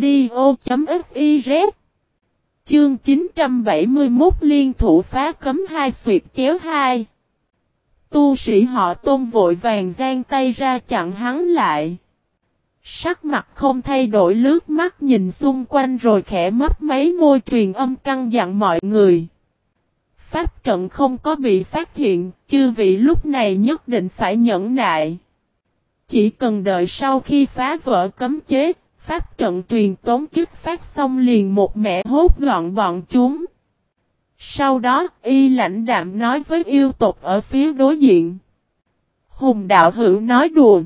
audio.fiz. Chương 971 liên thủ phá cấm 2 xuyệt chéo 2. Tu sĩ họ Tôn vội vàng giang tay ra chặn hắn lại. Sắc mặt không thay đổi lướt mắt nhìn xung quanh rồi khẽ mấp máy môi truyền âm căn dặn mọi người. Pháp trận không có bị phát hiện, chư vị lúc này nhất định phải nhẫn nại. Chỉ cần đợi sau khi phá vỡ cấm chế, pháp trận truyền tống kích phát xong liền một mẻ hốt gọn bọn chúng. Sau đó, y lãnh đạm nói với yêu tộc ở phía đối diện. Hùng đạo hữu nói đùa.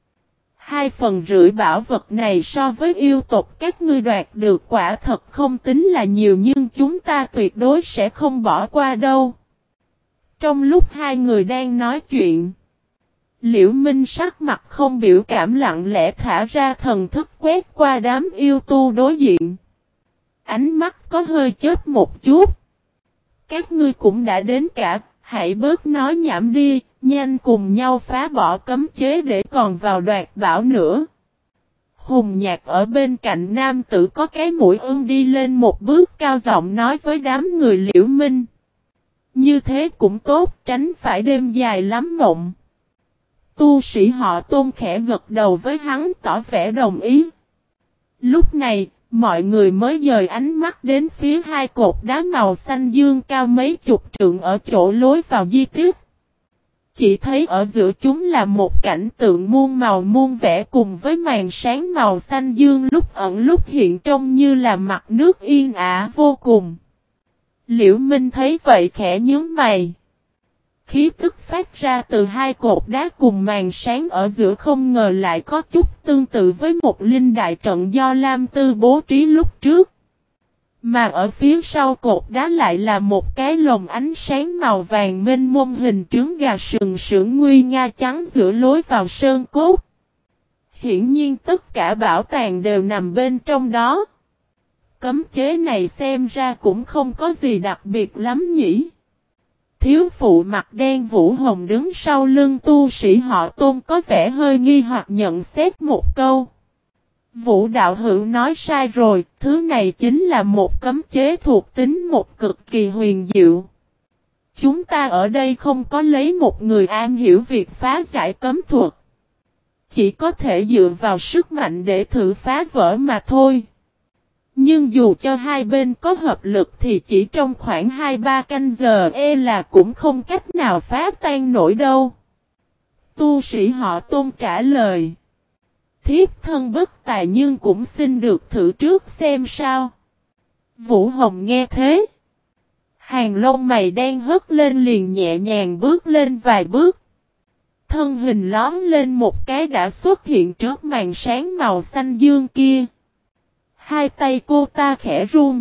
2/3 bảo vật này so với yêu tộc các ngươi đoạt được quả thật không tính là nhiều nhưng chúng ta tuyệt đối sẽ không bỏ qua đâu. Trong lúc hai người đang nói chuyện, Liễu Minh sắc mặt không biểu cảm lặng lẽ thả ra thần thức quét qua đám yêu tu đối diện. Ánh mắt có hơi chớp một chút. Các ngươi cũng đã đến cả, hãy bớt nói nhảm đi. Nhanh cùng nhau phá bỏ cấm chế để còn vào đoạt bảo nữa. Hùng Nhạc ở bên cạnh nam tử có cái mũi ưng đi lên một bước cao giọng nói với đám người Liễu Minh. Như thế cũng tốt, tránh phải đêm dài lắm mộng. Tu sĩ họ Tôn khẽ gật đầu với hắn tỏ vẻ đồng ý. Lúc này, mọi người mới dời ánh mắt đến phía hai cột đá màu xanh dương cao mấy chục trượng ở chỗ lối vào di tích. Chỉ thấy ở giữa chúng là một cảnh tượng muôn màu muôn vẻ cùng với màn sáng màu xanh dương lúc ẩn lúc hiện trông như là mặt nước yên ả vô cùng. Liễu Minh thấy vậy khẽ nhướng mày. Khí tức phát ra từ hai cột đá cùng màn sáng ở giữa không ngờ lại có chút tương tự với một linh đại trận do Lam Tư bố trí lúc trước. Mà ở phía sau cột đá lại là một cái lồng ánh sáng màu vàng mênh mông hình trứng gà sừng sững nguy nga trắng giữa lối vào sơn cốt. Hiển nhiên tất cả bảo tàng đều nằm bên trong đó. Cấm chế này xem ra cũng không có gì đặc biệt lắm nhỉ. Thiếu phụ mặt đen Vũ Hồng đứng sau lưng tu sĩ họ Tôn có vẻ hơi nghi hoặc nhận xét một câu. Vũ đạo hữu nói sai rồi, thứ này chính là một cấm chế thuộc tính một cực kỳ huyền diệu. Chúng ta ở đây không có lấy một người am hiểu việc phá giải cấm thuật. Chỉ có thể dựa vào sức mạnh để thử phá vỡ mà thôi. Nhưng dù cho hai bên có hợp lực thì chỉ trong khoảng 2-3 canh giờ là cũng không cách nào phá tan nổi đâu. Tu sĩ họ Tôn trả lời. Thiếp thân bất tài nhưng cũng xin được thử trước xem sao. Vũ Hồng nghe thế. Hàng lông mày đen hất lên liền nhẹ nhàng bước lên vài bước. Thân hình lóm lên một cái đã xuất hiện trước màn sáng màu xanh dương kia. Hai tay cô ta khẽ run.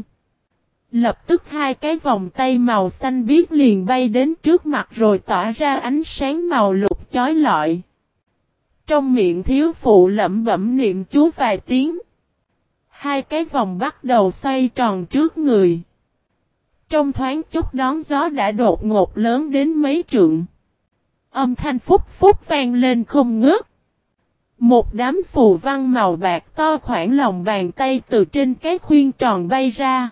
Lập tức hai cái vòng tay màu xanh biếc liền bay đến trước mặt rồi tỏa ra ánh sáng màu lục chói lọi. Trong miệng thiếu phụ lẩm bẩm niệm chú vài tiếng. Hai cái vòng bắt đầu xoay tròn trước người. Trong thoáng chốc đón gió đã đột ngột lớn đến mấy trượng. Âm thanh phúc phúc vang lên không ngớt. Một đám phù văn màu bạc to khoảng lòng bàn tay từ trên cái khuyên tròn bay ra.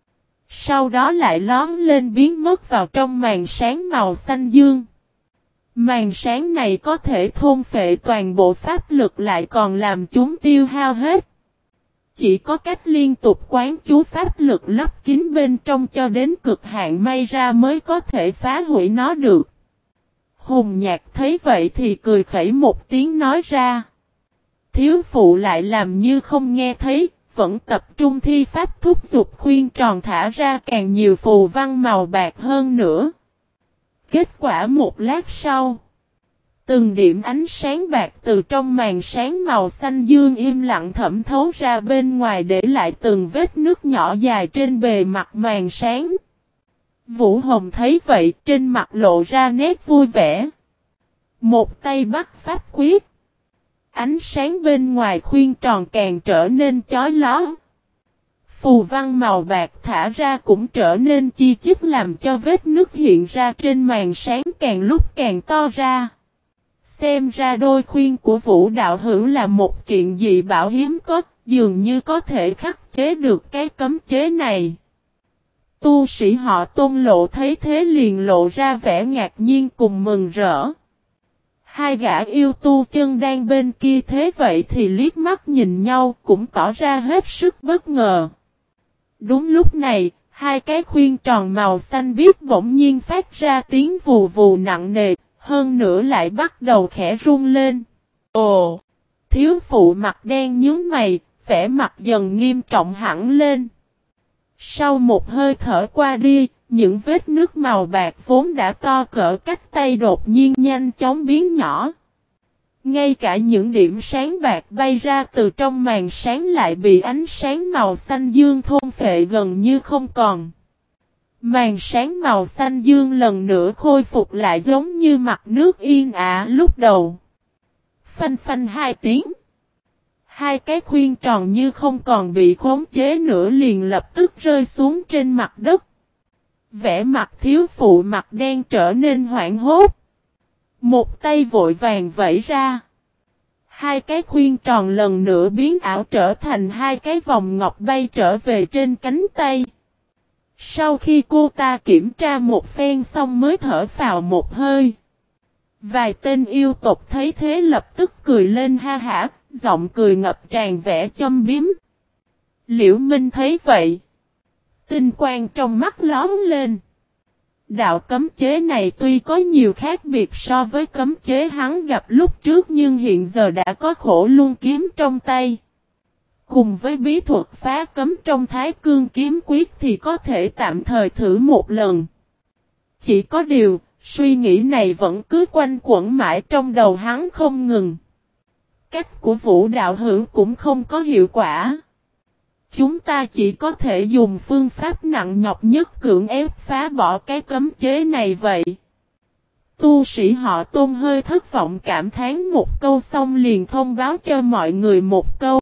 Sau đó lại lóm lên biến mất vào trong màn sáng màu xanh dương. Màn sáng này có thể thôn phệ toàn bộ pháp lực lại còn làm chúng tiêu hao hết. Chỉ có cách liên tục quán chú pháp lực lấp kín bên trong cho đến cực hạn may ra mới có thể phá hủy nó được. Hùng Nhạc thấy vậy thì cười khẩy một tiếng nói ra. Thiếu phụ lại làm như không nghe thấy, vẫn tập trung thi pháp thúc giục khuyên tròn thả ra càng nhiều phù văn màu bạc hơn nữa. Kết quả một lát sau, từng điểm ánh sáng bạc từ trong màn sáng màu xanh dương im lặng thẩm thấu ra bên ngoài để lại từng vết nước nhỏ dài trên bề mặt màn sáng. Vũ Hồng thấy vậy trên mặt lộ ra nét vui vẻ. Một tay bắt pháp quyết. Ánh sáng bên ngoài khuyên tròn càng trở nên chói lóa. Phù văn màu bạc thả ra cũng trở nên chi chít làm cho vết nước hiện ra trên màn sáng càng lúc càng to ra. Xem ra đôi khuyên của Vũ đạo hữu là một kiện dị bảo hiếm có, dường như có thể khắc chế được cái cấm chế này. Tu sĩ họ Tôn Lộ thấy thế liền lộ ra vẻ ngạc nhiên cùng mừng rỡ. Hai gã yêu tu chân đang bên kia thế vậy thì liếc mắt nhìn nhau cũng tỏ ra hết sức bất ngờ. Đúng lúc này, hai cái khuyên tròn màu xanh biếc bỗng nhiên phát ra tiếng vù vù nặng nề, hơn nữa lại bắt đầu khẽ rung lên. Ồ! Thiếu phụ mặt đen nhướng mày, vẻ mặt dần nghiêm trọng hẳn lên. Sau một hơi thở qua đi, những vết nước màu bạc vốn đã to cỡ cách tay đột nhiên nhanh chóng biến nhỏ. Ngay cả những điểm sáng bạc bay ra từ trong màn sáng lại bị ánh sáng màu xanh dương thôn phệ gần như không còn. Màn sáng màu xanh dương lần nữa khôi phục lại giống như mặt nước yên ả lúc đầu. Phanh phanh hai tiếng. Hai cái khuyên tròn như không còn bị khống chế nữa liền lập tức rơi xuống trên mặt đất. Vẻ mặt thiếu phụ mặt đen trở nên hoảng hốt. Một tay vội vàng vẫy ra. Hai cái khuyên tròn lần nữa biến ảo trở thành hai cái vòng ngọc bay trở về trên cánh tay. Sau khi cô ta kiểm tra một phen xong mới thở phào một hơi. Vài tên yêu tộc thấy thế lập tức cười lên ha hả, giọng cười ngập tràn vẻ châm biếm. Liễu Minh thấy vậy. Tinh quang trong mắt lóm lên. Đạo cấm chế này tuy có nhiều khác biệt so với cấm chế hắn gặp lúc trước nhưng hiện giờ đã có khổ luân kiếm trong tay. Cùng với bí thuật phá cấm trong Thái Cương kiếm quyết thì có thể tạm thời thử một lần. Chỉ có điều, suy nghĩ này vẫn cứ quanh quẩn mãi trong đầu hắn không ngừng. Cách của Vũ đạo hữu cũng không có hiệu quả. Chúng ta chỉ có thể dùng phương pháp nặng nhọc nhất cưỡng ép phá bỏ cái cấm chế này vậy. Tu sĩ họ Tôn hơi thất vọng cảm thán một câu xong liền thông báo cho mọi người một câu.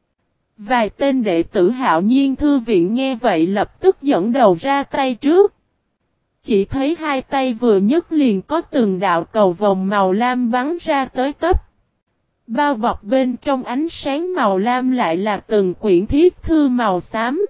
Vài tên đệ tử Hạo Nhiên thư viện nghe vậy lập tức dẫn đầu ra tay trước. Chỉ thấy hai tay vừa nhấc liền có từng đạo cầu vòng màu lam bắn ra tới tấp. Bao bọc bên trong ánh sáng màu lam lại là từng quyển thiết thư màu xám.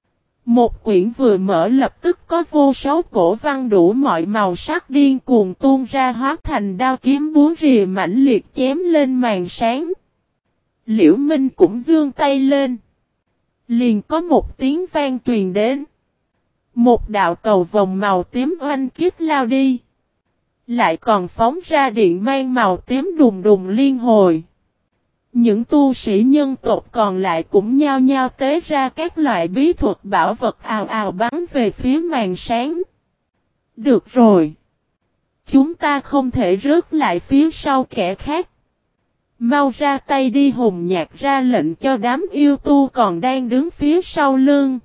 Một quyển vừa mở lập tức có vô số cổ văn đủ mọi màu sắc điên cuồng tuôn ra hóa thành đao kiếm búa rìa mãnh liệt chém lên màn sáng. Liễu Minh cũng giương tay lên. Liền có một tiếng vang truyền đến. Một đạo cầu vòng màu tím oanh kích lao đi. Lại còn phóng ra điện mang màu tím đùng đùng liên hồi. Những tu sĩ nhân tộc còn lại cũng nhao nhao tế ra các loại bí thuật bảo vật ào ào bắn về phía màn sáng. Được rồi. Chúng ta không thể rớt lại phía sau kẻ khác. Mau ra tay đi. Hùng Nhạc ra lệnh cho đám yêu tu còn đang đứng phía sau lưng.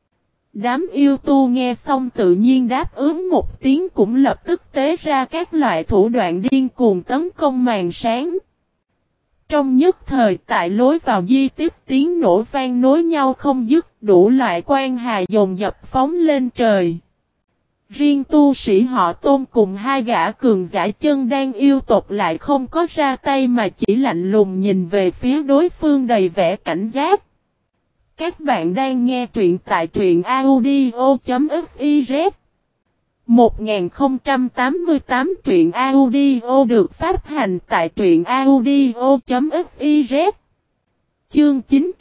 Đám yêu tu nghe xong tự nhiên đáp ứng một tiếng cũng lập tức tế ra các loại thủ đoạn điên cuồng tấn công màn sáng. Trong nhất thời tại lối vào di tích tiếng nổ vang nối nhau không dứt, đủ loại quan hà dồn dập phóng lên trời. Riêng tu sĩ họ Tôn cùng hai gã cường giả chân đang yêu tộc lại không có ra tay mà chỉ lạnh lùng nhìn về phía đối phương đầy vẻ cảnh giác. Các bạn đang nghe truyện tại truyện audio.fiz 1088 truyện audio được phát hành tại truyện audio.fiz. Chương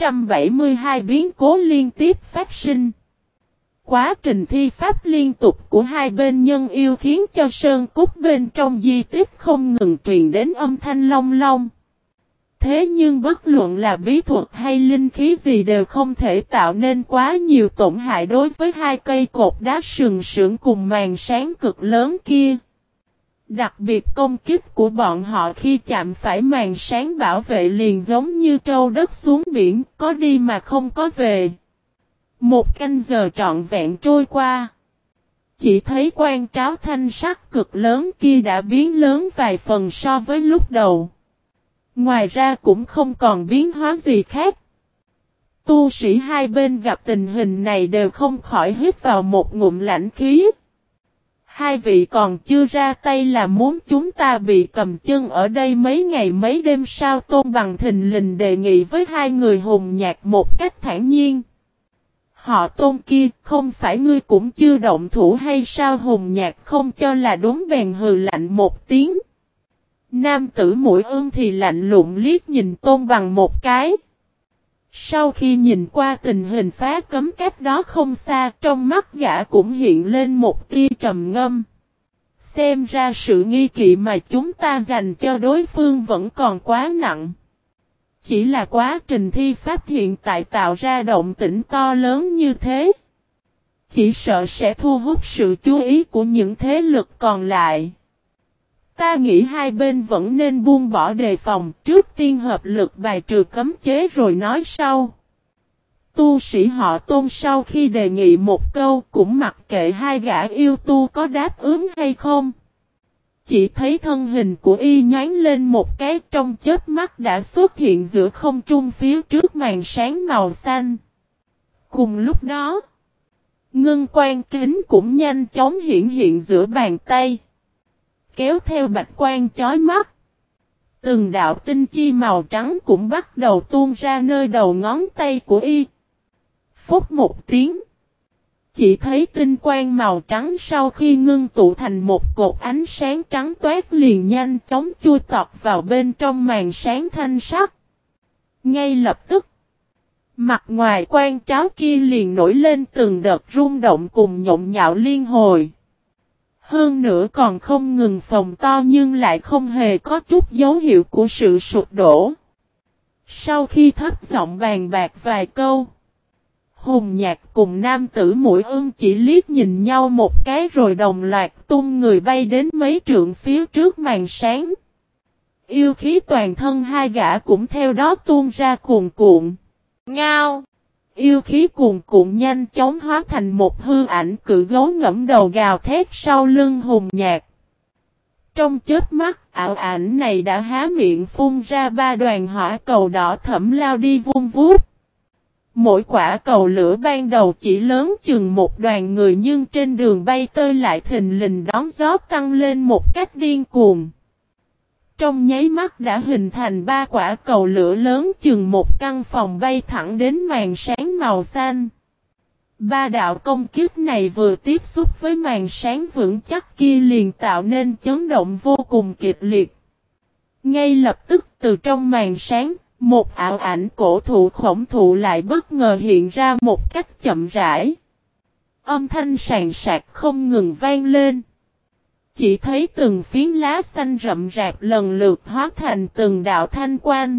972 biến cố liên tiếp phát sinh. Quá trình thi pháp liên tục của hai bên nhân yêu khiến cho sơn cốt bên trong di tích không ngừng truyền đến âm thanh long long. Thế nhưng bất luận là bí thuật hay linh khí gì đều không thể tạo nên quá nhiều tổn hại đối với hai cây cột đá sừng sững cùng màn sáng cực lớn kia. Đặc biệt công kích của bọn họ khi chạm phải màn sáng bảo vệ liền giống như trâu đất xuống biển, có đi mà không có về. Một canh giờ trọn vẹn trôi qua. Chỉ thấy quan tráo thanh sắc cực lớn kia đã biến lớn vài phần so với lúc đầu. Ngoài ra cũng không còn biến hóa gì khác. Tu sĩ hai bên gặp tình hình này đều không khỏi hít vào một ngụm lãnh khí. Hai vị còn chưa ra tay là muốn chúng ta bị cầm chân ở đây mấy ngày mấy đêm sao? Tôn Bằng thình lình đề nghị với hai người hùng nhạc một cách thản nhiên. Họ Tôn kia, không phải ngươi cũng chưa động thủ hay sao? Hùng nhạc không cho là đúng bèn hừ lạnh một tiếng. Nam tử Mũi Ương thì lạnh lùng liếc nhìn Tôn Bằng một cái. Sau khi nhìn qua tình hình phá cấm cách đó không xa, trong mắt gã cũng hiện lên một tia trầm ngâm. Xem ra sự nghi kỵ mà chúng ta dành cho đối phương vẫn còn quá nặng. Chỉ là quá trình thi pháp hiện tại tạo ra động tĩnh to lớn như thế. Chỉ sợ sẽ thu hút sự chú ý của những thế lực còn lại. Ta nghĩ hai bên vẫn nên buông bỏ đề phòng, trước tiên hợp lực bài trừ cấm chế rồi nói sau. Tu sĩ họ Tôn sau khi đề nghị một câu cũng mặc kệ hai gã yêu tu có đáp ứng hay không. Chỉ thấy thân hình của y nhoáng lên một cái, trong chớp mắt đã xuất hiện giữa không trung phía trước màn sáng màu xanh. Cùng lúc đó, ngân quan kính cũng nhanh chóng hiện giữa bàn tay. Kéo theo bạch quan chói mắt. Từng đạo tinh chi màu trắng cũng bắt đầu tuôn ra nơi đầu ngón tay của y. Phúc một tiếng. Chỉ thấy tinh quang màu trắng sau khi ngưng tụ thành một cột ánh sáng trắng toát liền nhanh chóng chui tọt vào bên trong màn sáng thanh sắc. Ngay lập tức, mặt ngoài quan tráo kia liền nổi lên từng đợt rung động cùng nhộn nhạo liên hồi. Hơn nữa còn không ngừng phồng to nhưng lại không hề có chút dấu hiệu của sự sụp đổ. Sau khi thấp giọng bàn bạc vài câu, Hùng Nhạc cùng nam tử Mũi Ương chỉ liếc nhìn nhau một cái rồi đồng loạt tung người bay đến mấy trượng phía trước màn sáng. Yêu khí toàn thân hai gã cũng theo đó tuôn ra cuồn cuộn. Ngao! Yêu khí cuồn cuộn nhanh chóng hóa thành một hư ảnh cự gấu ngẫm đầu gào thét sau lưng Hùng Nhạc. Trong chớp mắt, ảo ảnh này đã há miệng phun ra ba đoàn hỏa cầu đỏ thẫm lao đi vun vút. Mỗi quả cầu lửa ban đầu chỉ lớn chừng một đoàn người nhưng trên đường bay tơi lại thình lình đón gió tăng lên một cách điên cuồng. Trong nháy mắt đã hình thành ba quả cầu lửa lớn chừng một căn phòng bay thẳng đến màn sáng màu xanh. Ba đạo công kích này vừa tiếp xúc với màn sáng vững chắc kia liền tạo nên chấn động vô cùng kịch liệt. Ngay lập tức từ trong màn sáng, một ảo ảnh cổ thụ khổng thụ lại bất ngờ hiện ra một cách chậm rãi. Âm thanh sàn sạc không ngừng vang lên. Chỉ thấy từng phiến lá xanh rậm rạp lần lượt hóa thành từng đạo thanh quang.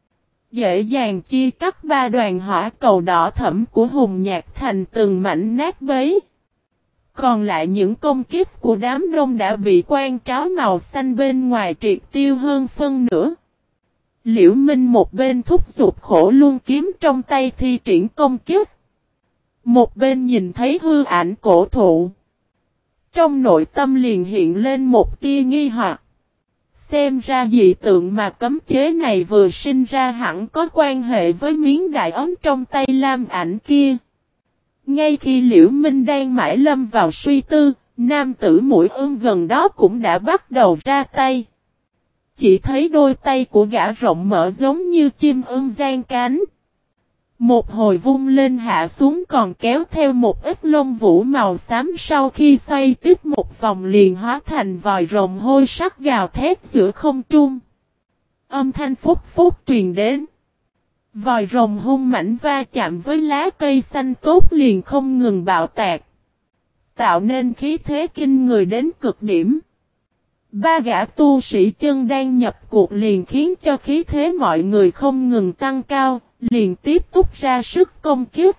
Dễ dàng chia cắt ba đoàn hỏa cầu đỏ thẫm của Hùng Nhạc thành từng mảnh nát bấy. Còn lại những công kích của đám đông đã bị quan tráo màu xanh bên ngoài triệt tiêu hơn phân nửa. Liễu Minh một bên thúc giục khổ luân kiếm trong tay thi triển công kích. Một bên nhìn thấy hư ảnh cổ thụ. Trong nội tâm liền hiện lên một tia nghi hoặc. Xem ra dị tượng mà cấm chế này vừa sinh ra hẳn có quan hệ với miếng đại ấm trong tay lam ảnh kia. Ngay khi Liễu Minh đang mãi lâm vào suy tư, nam tử Mũi Ương gần đó cũng đã bắt đầu ra tay. Chỉ thấy đôi tay của gã rộng mở giống như chim ưng giang cánh. Một hồi vung lên hạ xuống còn kéo theo một ít lông vũ màu xám sau khi xoay tiếp một vòng liền hóa thành vòi rồng hôi sắc gào thét giữa không trung. Âm thanh phúc phúc truyền đến. Vòi rồng hung mãnh va chạm với lá cây xanh tốt liền không ngừng bạo tạc, tạo nên khí thế kinh người đến cực điểm. Ba gã tu sĩ chân đang nhập cuộc liền khiến cho khí thế mọi người không ngừng tăng cao, liền tiếp tục ra sức công kích.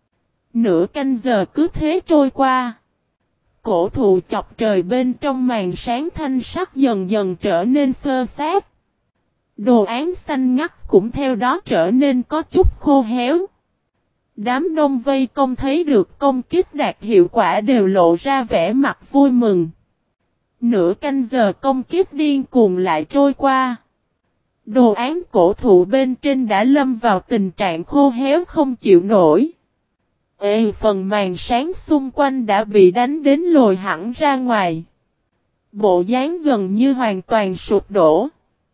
Nửa canh giờ cứ thế trôi qua. Cổ thụ chọc trời bên trong màn sáng thanh sắc dần dần trở nên xơ xác. Đồ án xanh ngắt cũng theo đó trở nên có chút khô héo. Đám đông vây công thấy được công kích đạt hiệu quả đều lộ ra vẻ mặt vui mừng. Nửa canh giờ công kích điên cuồng lại trôi qua. Đồ án cổ thụ bên trên đã lâm vào tình trạng khô héo không chịu nổi. Phần màn sáng xung quanh đã bị đánh đến lồi hẳn ra ngoài. Bộ dáng gần như hoàn toàn sụp đổ.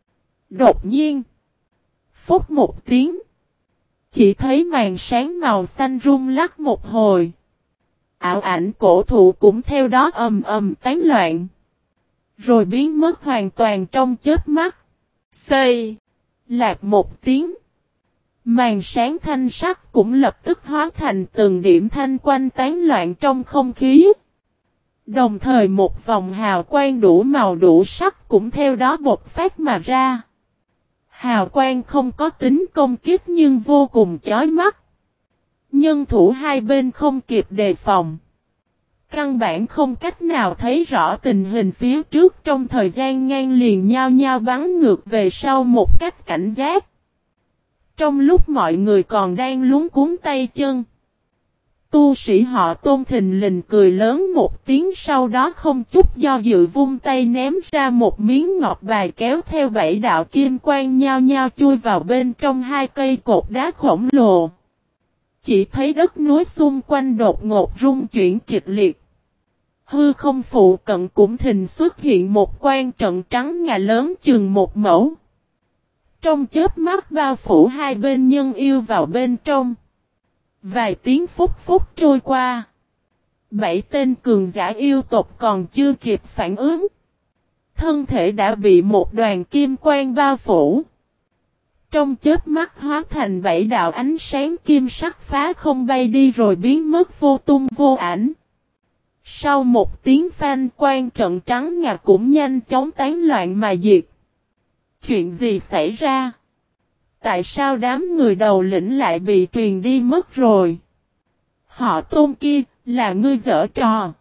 Đột nhiên, phút một tiếng, chỉ thấy màn sáng màu xanh rung lắc một hồi. Ảo ảnh cổ thụ cũng theo đó ầm ầm tán loạn, rồi biến mất hoàn toàn trong chớp mắt. Xây, lạc một tiếng. Màn sáng thanh sắc cũng lập tức hóa thành từng điểm thanh quanh tán loạn trong không khí. Đồng thời một vòng hào quang đủ màu đủ sắc cũng theo đó bộc phát mà ra. Hào quang không có tính công kích nhưng vô cùng chói mắt. Nhân thủ hai bên không kịp đề phòng. Căn bản không cách nào thấy rõ tình hình phía trước, trong thời gian ngang liền nhao nhao bắn ngược về sau một cách cảnh giác. Trong lúc mọi người còn đang luống cuống tay chân, tu sĩ họ Tôn thình lình cười lớn một tiếng, sau đó không chút do dự vung tay ném ra một miếng ngọc bài kéo theo 7 đạo kim quang nhao nhao chui vào bên trong hai cây cột đá khổng lồ. Chỉ thấy đất núi xung quanh đột ngột rung chuyển kịch liệt. Hư không phụ cận cũng thình xuất hiện một quan trận trắng ngà lớn chừng một mẫu. Trong chớp mắt bao phủ hai bên nhân yêu vào bên trong. Vài tiếng phút phút trôi qua. 7 tên cường giả yêu tộc còn chưa kịp phản ứng. Thân thể đã bị một đoàn kim quang bao phủ. Trong chớp mắt hóa thành 7 đạo ánh sáng kim sắc phá không bay đi rồi biến mất vô tung vô ảnh. Sau một tiếng phanh, quan trận trắng ngà cũng nhanh chóng tán loạn mà diệt. Chuyện gì xảy ra? Tại sao đám người đầu lĩnh lại bị truyền đi mất rồi? Họ Tôn kia, là ngươi giở trò.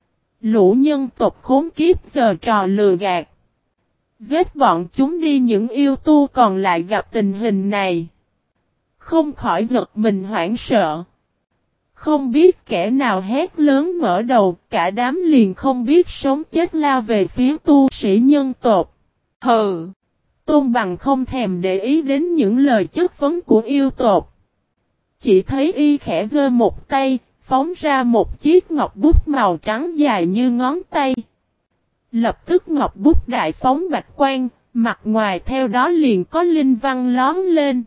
Lũ nhân tộc khốn kiếp giở trò lừa gạt. Giết bọn chúng đi, những yêu tu còn lại gặp tình hình này. Không khỏi giật mình hoảng sợ. Không biết kẻ nào hét lớn mở đầu, cả đám liền không biết sống chết lao về phía tu sĩ nhân tộc. Hừ! Tôn Bằng không thèm để ý đến những lời chất vấn của yêu tộc. Chỉ thấy y khẽ giơ một tay, phóng ra một chiếc ngọc bút màu trắng dài như ngón tay. Lập tức ngọc bút đại phóng bạch quang, mặt ngoài theo đó liền có linh văn lóm lên.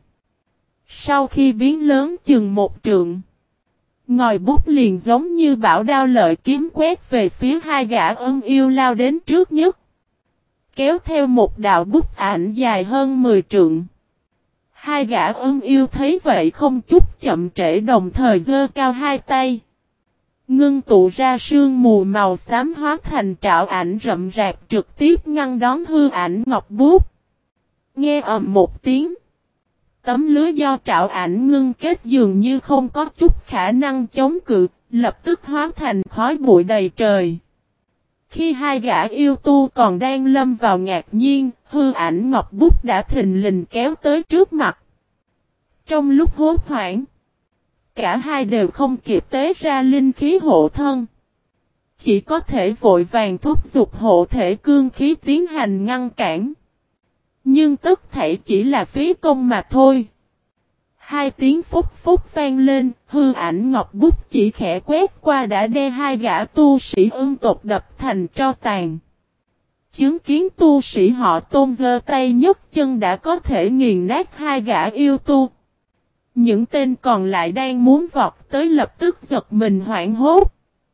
Sau khi biến lớn chừng một trượng, ngòi bút liền giống như bảo đao lợi kiếm quét về phía hai gã ân yêu lao đến trước nhất. Kéo theo một đạo bút ảnh dài hơn 10 trượng. Hai gã ân yêu thấy vậy không chút chậm trễ, đồng thời giơ cao hai tay. Ngưng tụ ra sương mù màu xám hóa thành trảo ảnh rậm rạp trực tiếp ngăn đón hư ảnh ngọc bút. Nghe ầm một tiếng. Tấm lưới do trảo ảnh ngưng kết dường như không có chút khả năng chống cự, lập tức hóa thành khói bụi đầy trời. Khi hai gã yêu tu còn đang lâm vào ngạc nhiên, hư ảnh ngọc bút đã thình lình kéo tới trước mặt. Trong lúc hốt hoảng, cả hai đều không kịp tế ra linh khí hộ thân. Chỉ có thể vội vàng thúc giục hộ thể cương khí tiến hành ngăn cản. Nhưng tất thảy chỉ là phí công mà thôi. Hai tiếng phúc phúc vang lên, hư ảnh ngọc bút chỉ khẽ quét qua đã đe hai gã tu sĩ ưng tộc đập thành tro tàn. Chứng kiến tu sĩ họ Tôn giơ tay nhấc chân đã có thể nghiền nát hai gã yêu tu. Những tên còn lại đang muốn vọt tới lập tức giật mình hoảng hốt.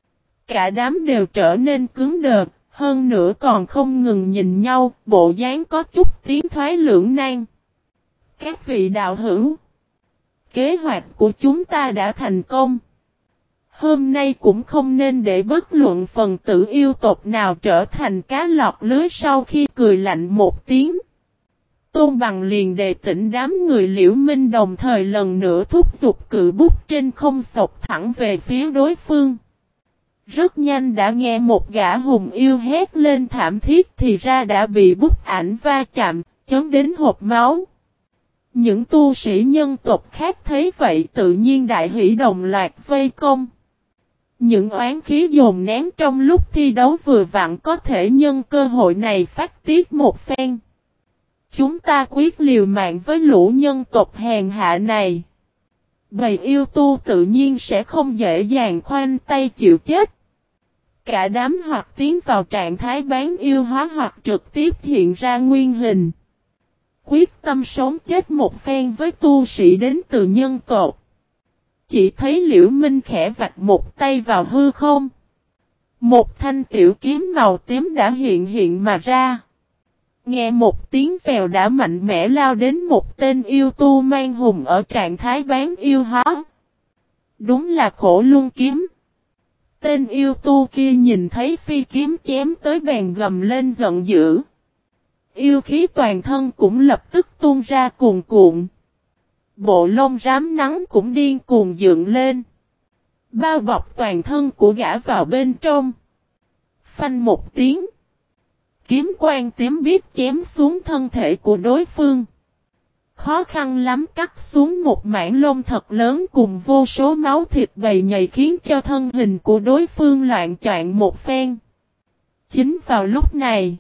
Cả đám đều trở nên cứng đờ, hơn nữa còn không ngừng nhìn nhau, bộ dáng có chút tiến thoái lưỡng nan. Các vị đạo hữu, Kế hoạch của chúng ta đã thành công. Hôm nay cũng không nên để bất luận phần tử yêu tộc nào trở thành cá lọt lưới. Sau khi cười lạnh một tiếng, Tôn Bằng liền đề tỉnh đám người Liễu Minh, đồng thời lần nữa thúc giục cự bút trên không xộc thẳng về phía đối phương. Rất nhanh đã nghe một gã hùng yêu hét lên thảm thiết, thì ra đã bị bút ảnh va chạm, chấn đến hộc máu. Những tu sĩ nhân tộc khác thấy vậy tự nhiên đại hỉ, đồng loạt vây công. Những oán khí dồn nén trong lúc thi đấu vừa vặn có thể nhân cơ hội này phát tiết một phen. Chúng ta quyết liều mạng với lũ nhân tộc hèn hạ này. Bầy yêu tu tự nhiên sẽ không dễ dàng khoanh tay chịu chết. Cả đám hoặc tiến vào trạng thái bán yêu hóa hoặc trực tiếp hiện ra nguyên hình. Quyết tâm sống chết một phen với tu sĩ đến từ nhân tộc. Chỉ thấy Liễu Minh khẽ vạch một tay vào hư không. Một thanh tiểu kiếm màu tím đã hiện mà ra. Nghe một tiếng vèo đã mạnh mẽ lao đến một tên yêu tu mang hùng ở trạng thái bán yêu hóa. Đúng là Khổ Luân kiếm. Tên yêu tu kia nhìn thấy phi kiếm chém tới bèn gầm lên giận dữ. Yêu khí toàn thân cũng lập tức tuôn ra cuồn cuộn. Bộ lông rám nắng cũng điên cuồng dựng lên. Bao bọc toàn thân của gã vào bên trong. Phanh một tiếng. Kiếm quang tím biết chém xuống thân thể của đối phương. Khó khăn lắm cắt xuống một mảng lông thật lớn cùng vô số máu thịt bầy nhầy, khiến cho thân hình của đối phương loạn choạng một phen. Chính vào lúc này,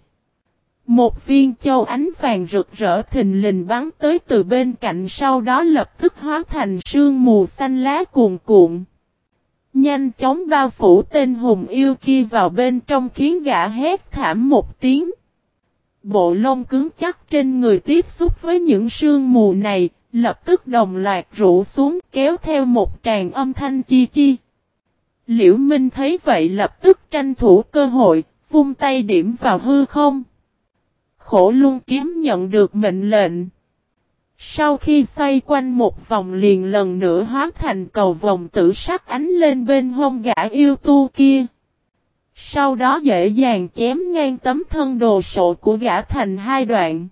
một viên châu ánh vàng rực rỡ thình lình bắn tới từ bên cạnh, sau đó lập tức hóa thành sương mù xanh lá cuồn cuộn. Nhanh chóng bao phủ tên hùng yêu kia vào bên trong, khiến gã hét thảm một tiếng. Bộ lông cứng chắc trên người tiếp xúc với những sương mù này, lập tức đồng loạt rũ xuống, kéo theo một tràng âm thanh chi chi. Liễu Minh thấy vậy lập tức tranh thủ cơ hội, vung tay điểm vào hư không. Khổ Luân kiếm nhận được mệnh lệnh. Sau khi xoay quanh một vòng liền lần nữa hóa thành cầu vồng tử sắc ánh lên bên hông gã yêu tu kia. Sau đó dễ dàng chém ngang tấm thân đồ sộ của gã thành hai đoạn.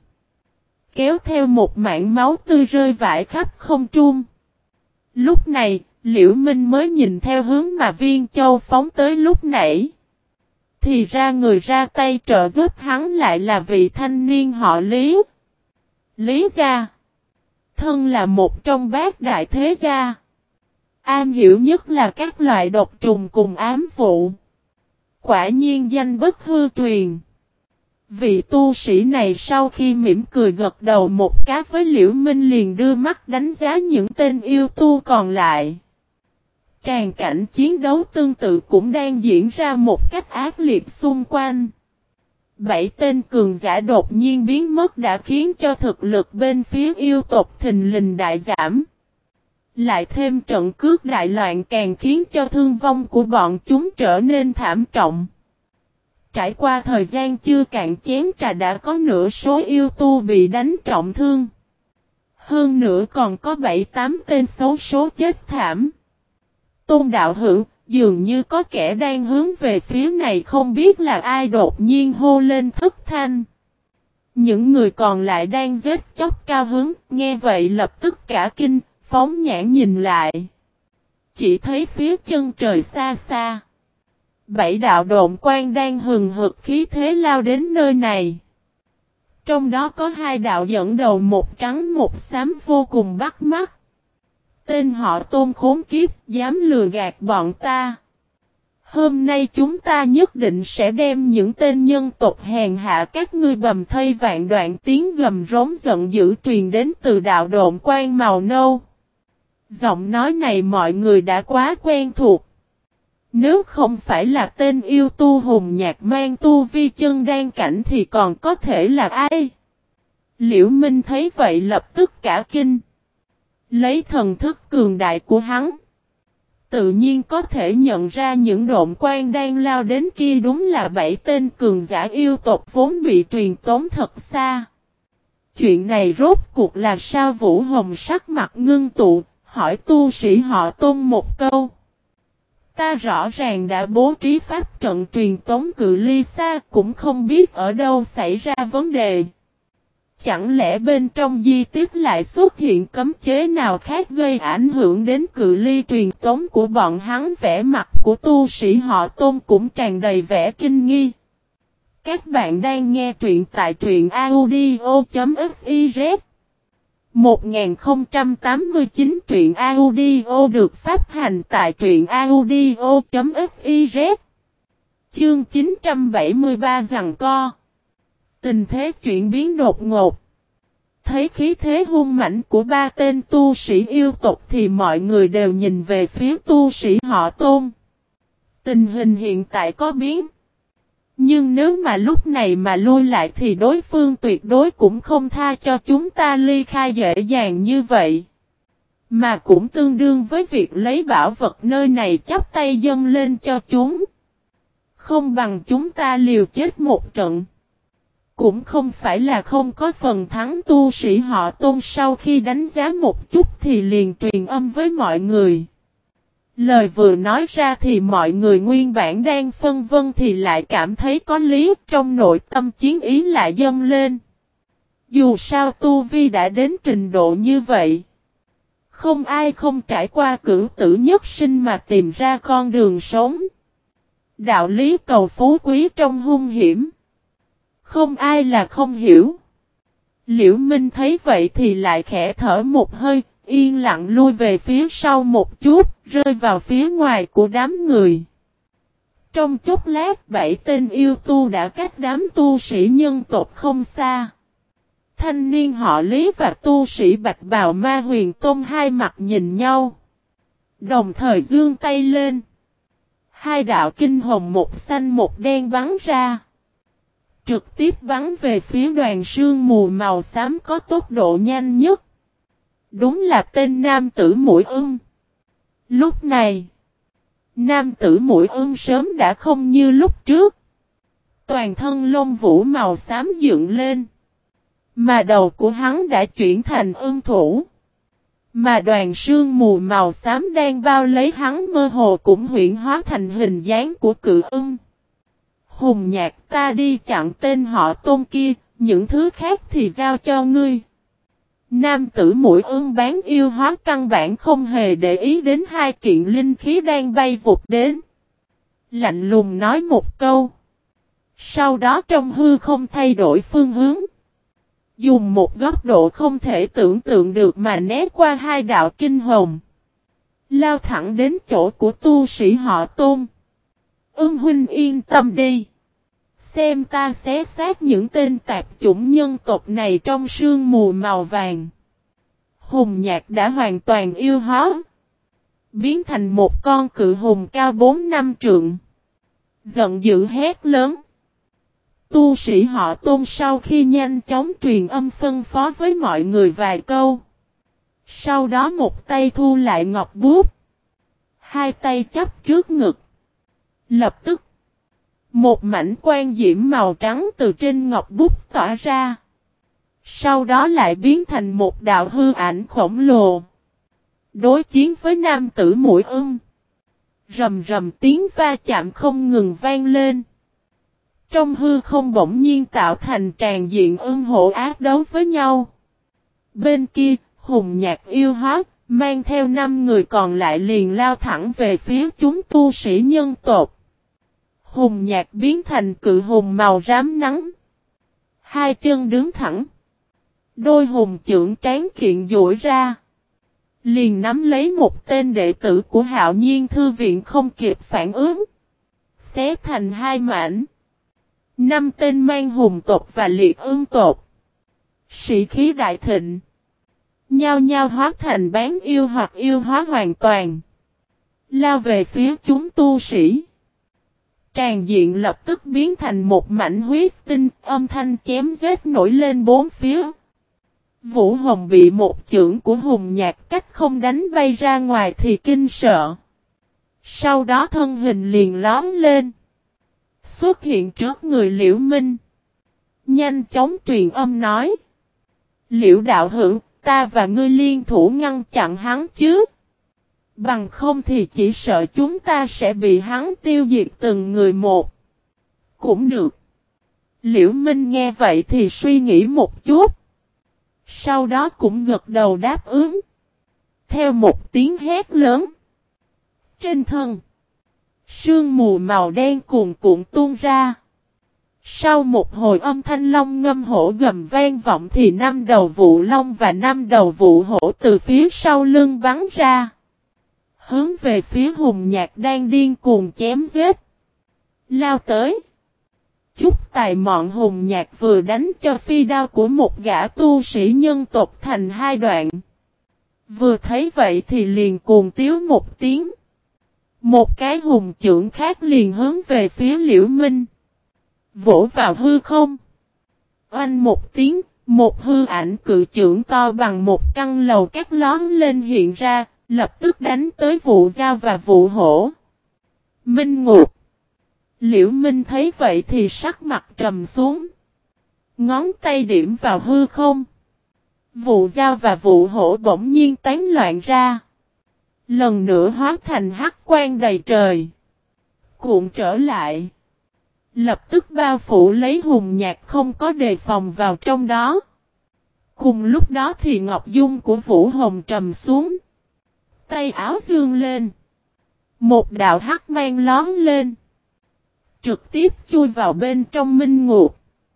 Kéo theo một mảng máu tươi rơi vãi khắp không trung. Lúc này, Liễu Minh mới nhìn theo hướng mà viên châu phóng tới lúc nãy. Thì ra người ra tay trợ giúp hắn lại là vị thanh niên họ Lý. Lý gia. Thân là một trong bát đại thế gia. Am hiểu nhất là các loại độc trùng cùng ám vụ. Quả nhiên danh bất hư truyền. Vị tu sĩ này sau khi mỉm cười gật đầu một cái với Liễu Minh liền đưa mắt đánh giá những tên yêu tu còn lại. Tràng cảnh chiến đấu tương tự cũng đang diễn ra một cách ác liệt xung quanh. 7 tên cường giả đột nhiên biến mất đã khiến cho thực lực bên phía yêu tộc thình lình đại giảm. Lại thêm trận cướp đại loạn càng khiến cho thương vong của bọn chúng trở nên thảm trọng. Trải qua thời gian chưa cạn chén trà đã có nửa số yêu tu bị đánh trọng thương. Hơn nữa còn có 7-8 tên xấu số chết thảm. Tôn đạo hữu, dường như có kẻ đang hướng về phía này, không biết là ai đột nhiên hô lên thất thanh. Những người còn lại đang giết chóc cao hứng, nghe vậy lập tức cả kinh, phóng nhãn nhìn lại. Chỉ thấy phía chân trời xa xa. 7 đạo độn quang đang hừng hực khí thế lao đến nơi này. Trong đó có 2 đạo dẫn đầu, một trắng một xám vô cùng bắt mắt. Tên họ Tôn khốn kiếp, dám lừa gạt bọn ta. Hôm nay chúng ta nhất định sẽ đem những tên nhân tộc hèn hạ các ngươi bầm thây vạn đoạn, tiếng gầm rống giận dữ truyền đến từ đạo độn quang màu nâu. Giọng nói này mọi người đã quá quen thuộc. Nếu không phải là tên yêu tu hùng nhạc mang tu vi chân đan cảnh thì còn có thể là ai? Liễu Minh thấy vậy lập tức cả kinh. Lấy thần thức cường đại của hắn, tự nhiên có thể nhận ra những độn quang đang lao đến kia đúng là 7 tên cường giả yêu tộc vốn bị truyền tống thật xa. Chuyện này rốt cuộc là sao? Vũ Hồng sắc mặt ngưng tụ, hỏi tu sĩ họ Tôn một câu. Ta rõ ràng đã bố trí pháp trận truyền tống cự ly xa, cũng không biết ở đâu xảy ra vấn đề. Chẳng lẽ bên trong di tích lại xuất hiện cấm chế nào khác gây ảnh hưởng đến cự ly truyền tống của bọn hắn? Vẻ mặt của tu sĩ họ Tôn cũng tràn đầy vẻ kinh nghi. Các bạn đang nghe truyện tại truyện audio.fiz 1089 truyện audio được phát hành tại truyện audio.fiz. Chương 973 giằng co. Tình thế chuyển biến đột ngột. Thấy khí thế hung mãnh của ba tên tu sĩ yêu tộc thì mọi người đều nhìn về phía tu sĩ họ Tôn. Tình hình hiện tại có biến. Nhưng nếu mà lúc này mà lui lại thì đối phương tuyệt đối cũng không tha cho chúng ta ly khai dễ dàng như vậy. Mà cũng tương đương với việc lấy bảo vật nơi này chắp tay dâng lên cho chúng. Không bằng chúng ta liều chết một trận. Cũng không phải là không có phần thắng. Tu sĩ họ Tôn sau khi đánh giá một chút thì liền truyền âm với mọi người. Lời vừa nói ra thì mọi người nguyên bản đang phân vân thì lại cảm thấy có lý, trong nội tâm chiến ý lại dâng lên. Dù sao tu vi đã đến trình độ như vậy. Không ai không trải qua cửu tử nhất sinh mà tìm ra con đường sống. Đạo lý cầu phú quý trong hung hiểm. Không ai là không hiểu. Liễu Minh thấy vậy thì lại khẽ thở một hơi, yên lặng lui về phía sau một chút, rơi vào phía ngoài của đám người. Trong chốc lát 7 tên yêu tu đã cách đám tu sĩ nhân tộc không xa. Thanh niên họ Lý và tu sĩ Bạch Bào Ma Huyền Tôn hai mặt nhìn nhau. Đồng thời giương tay lên. Hai đạo kinh hồng một xanh một đen bắn ra. Trực tiếp bắn về phía đoàn sương mù màu xám có tốc độ nhanh nhất. Đúng là tên nam tử Mũi Ưng. Lúc này, nam tử Mũi Ưng sớm đã không như lúc trước. Toàn thân lông vũ màu xám dựng lên. Mà đầu của hắn đã chuyển thành ưng thủ. Mà đoàn sương mù màu xám đang bao lấy hắn mơ hồ cũng huyễn hóa thành hình dáng của cự ưng. Hùng Nhạc, ta đi chặn tên họ Tôn kia, những thứ khác thì giao cho ngươi. Nam tử Mũi Ưng bán yêu hóa căn bản không hề để ý đến hai kiện linh khí đang bay vụt đến. Lạnh lùng nói một câu. Sau đó trong hư không thay đổi phương hướng. Dùng một góc độ không thể tưởng tượng được mà né qua hai đạo kinh hồng. Lao thẳng đến chỗ của tu sĩ họ Tôn. Ưng huynh yên tâm đi. Xem ta xé xác những tên tạp chủng nhân tộc này trong sương mù màu vàng. Hùng Nhạc đã hoàn toàn yêu hóa. Biến thành một con cự hùng cao 4-5 trượng. Giận dữ hét lớn. Tu sĩ họ Tôn sau khi nhanh chóng truyền âm phân phó với mọi người vài câu. Sau đó một tay thu lại ngọc bút. Hai tay chắp trước ngực. Lập tức. Một mảnh quang diễm màu trắng từ trên ngọc bút tỏa ra. Sau đó lại biến thành một đạo hư ảnh khổng lồ. Đối chiến với nam tử Mũi Ưng. Rầm rầm tiếng va chạm không ngừng vang lên. Trong hư không bỗng nhiên tạo thành tràn diện ưng hổ ác đấu với nhau. Bên kia, Hùng Nhạc yêu hóa, mang theo 5 người còn lại liền lao thẳng về phía chúng tu sĩ nhân tộc. Hùng Nhạc biến thành cự hùng màu rám nắng. Hai chân đứng thẳng. Đôi hùng chưởng tráng kiện duỗi ra. Liền nắm lấy một tên đệ tử của Hạo Nhiên Thư Viện không kịp phản ứng. Xé thành hai mảnh. 5 tên mang hùng tộc và liệt ương tộc. Sĩ khí đại thịnh. Nhao nhao hóa thành bán yêu hoặc yêu hóa hoàn toàn. Lao về phía chúng tu sĩ. Tràn diện lập tức biến thành một mảnh huyết tinh, âm thanh chém giết nổi lên bốn phía. Vũ Hồng bị một chưởng của Hùng Nhạc cách không đánh bay ra ngoài thì kinh sợ. Sau đó thân hình liền lóm lên. Xuất hiện trước người Liễu Minh. Nhanh chóng truyền âm nói. Liễu đạo hữu, ta và ngươi liên thủ ngăn chặn hắn chứ. Bằng không thì chỉ sợ chúng ta sẽ bị hắn tiêu diệt từng người một. Cũng được. Liễu Minh nghe vậy thì suy nghĩ một chút. Sau đó cũng gật đầu đáp ứng. Theo một tiếng hét lớn. Trên thân. Sương mù màu đen cuồn cuộn tuôn ra. Sau một hồi âm thanh long ngâm hổ gầm vang vọng thì 5 đầu vụ long và 5 đầu vụ hổ từ phía sau lưng bắn ra. Hướng về phía Hùng Nhạc đang điên cuồng chém giết. Lao tới. Chút tài mọn Hùng Nhạc vừa đánh cho phi đao của một gã tu sĩ nhân tộc thành 2 đoạn. Vừa thấy vậy thì liền cuồng tiếu một tiếng. Một cái hùng chưởng khác liền hướng về phía Liễu Minh. Vỗ vào hư không. Oanh một tiếng, một hư ảnh cự chưởng to bằng một căn lầu cát lón lên hiện ra, lập tức đánh tới vụ dao và vụ hổ. Minh ngục. Liễu Minh thấy vậy thì sắc mặt trầm xuống. Ngón tay điểm vào hư không. Vụ dao và vụ hổ bỗng nhiên tán loạn ra. Lần nữa hóa thành hắc quang đầy trời. Cuộn trở lại. Lập tức bao phủ lấy Hùng Nhạc không có đề phòng vào trong đó. Cùng lúc đó thì ngọc dung của Vũ Hồng trầm xuống. Tay áo dương lên. Một đạo hắc mang lón lên. Trực tiếp chui vào bên trong minh ngục.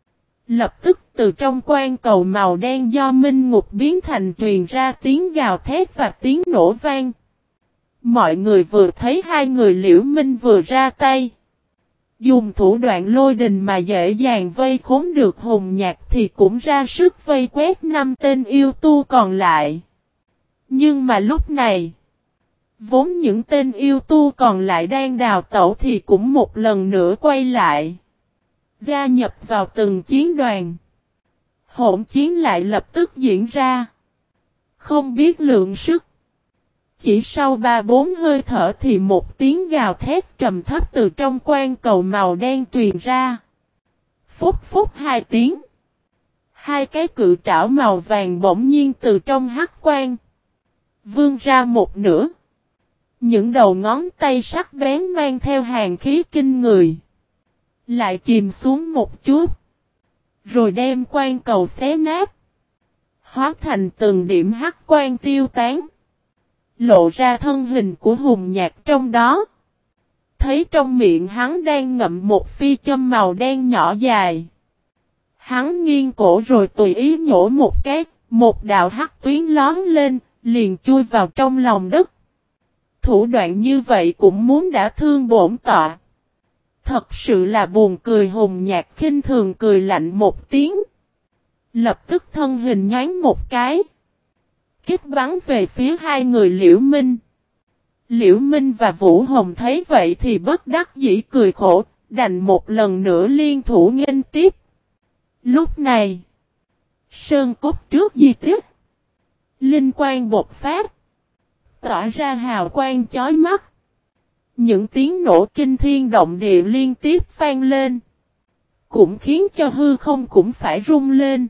Lập tức từ trong quan cầu màu đen do minh ngục biến thành truyền ra tiếng gào thét và tiếng nổ vang. Mọi người vừa thấy hai người Liễu Minh vừa ra tay. Dùng thủ đoạn lôi đình mà dễ dàng vây khốn được Hùng Nhạc thì cũng ra sức vây quét 5 tên yêu tu còn lại. Nhưng mà lúc này, vốn những tên yêu tu còn lại đang đào tẩu thì cũng một lần nữa quay lại. Gia nhập vào từng chiến đoàn. Hỗn chiến lại lập tức diễn ra. Không biết lượng sức. Chỉ sau 3-4 hơi thở thì một tiếng gào thét trầm thấp từ trong quan cầu màu đen truyền ra. Phúc phúc 2 tiếng. 2 cái cự trảo màu vàng bỗng nhiên từ trong hắc quan vươn ra một nửa. Những đầu ngón tay sắc bén mang theo hàn khí kinh người. Lại chìm xuống một chút. Rồi đem quan cầu xé nát. Hóa thành từng điểm hắc quan tiêu tán. Lộ ra thân hình của Hùng Nhạc trong đó. Thấy trong miệng hắn đang ngậm một phi châm màu đen nhỏ dài. Hắn nghiêng cổ rồi tùy ý nhổ một cái, một đạo hắc tuyến lón lên, liền chui vào trong lòng đất. Thủ đoạn như vậy cũng muốn đã thương bổn tọa. Thật sự là buồn cười. Hùng Nhạc khinh thường cười lạnh một tiếng. Lập tức thân hình nhoáng một cái. Kích bắn về phía hai người Liễu Minh. Liễu Minh và Vũ Hồng thấy vậy thì bất đắc dĩ cười khổ, đành một lần nữa liên thủ nghênh tiếp. Lúc này, sơn cốt trước di tích, linh quang bộc phát, tỏa ra hào quang chói mắt. Những tiếng nổ kinh thiên động địa liên tiếp vang lên, cũng khiến cho hư không cũng phải rung lên.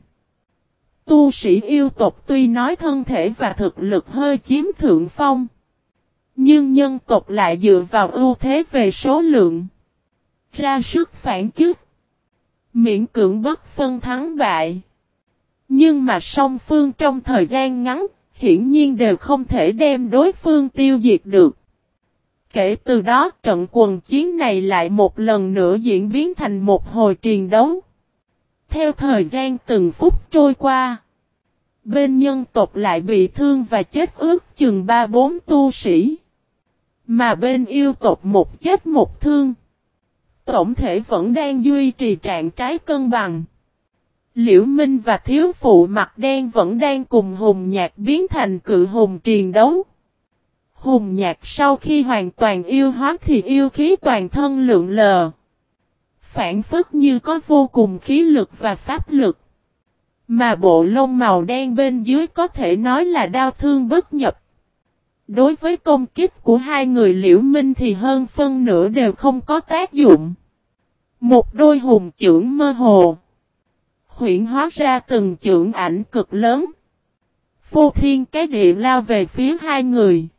Tu sĩ yêu tộc tuy nói thân thể và thực lực hơi chiếm thượng phong, nhưng nhân tộc lại dựa vào ưu thế về số lượng, ra sức phản kích, miễn cưỡng bất phân thắng bại. Nhưng mà song phương trong thời gian ngắn, hiển nhiên đều không thể đem đối phương tiêu diệt được. Kể từ đó, trận quần chiến này lại một lần nữa diễn biến thành một hồi chiến đấu. Theo thời gian từng phút trôi qua, bên nhân tộc lại bị thương và chết ước chừng 3-4 tu sĩ. Mà bên yêu tộc một chết một thương. Tổng thể vẫn đang duy trì trạng thái cân bằng. Liễu Minh và thiếu phụ mặt đen vẫn đang cùng Hùng Nhạc biến thành cự hùng triền đấu. Hùng Nhạc sau khi hoàn toàn yêu hóa thì yêu khí toàn thân lượn lờ. Phản phất như có vô cùng khí lực và pháp lực. Mà bộ lông màu đen bên dưới có thể nói là đao thương bất nhập. Đối với công kích của hai người Liễu Minh thì hơn phân nửa đều không có tác dụng. Một đôi hùng chưởng mơ hồ huyễn hóa ra từng chưởng ảnh cực lớn. Phô thiên cái địa lao về phía hai người.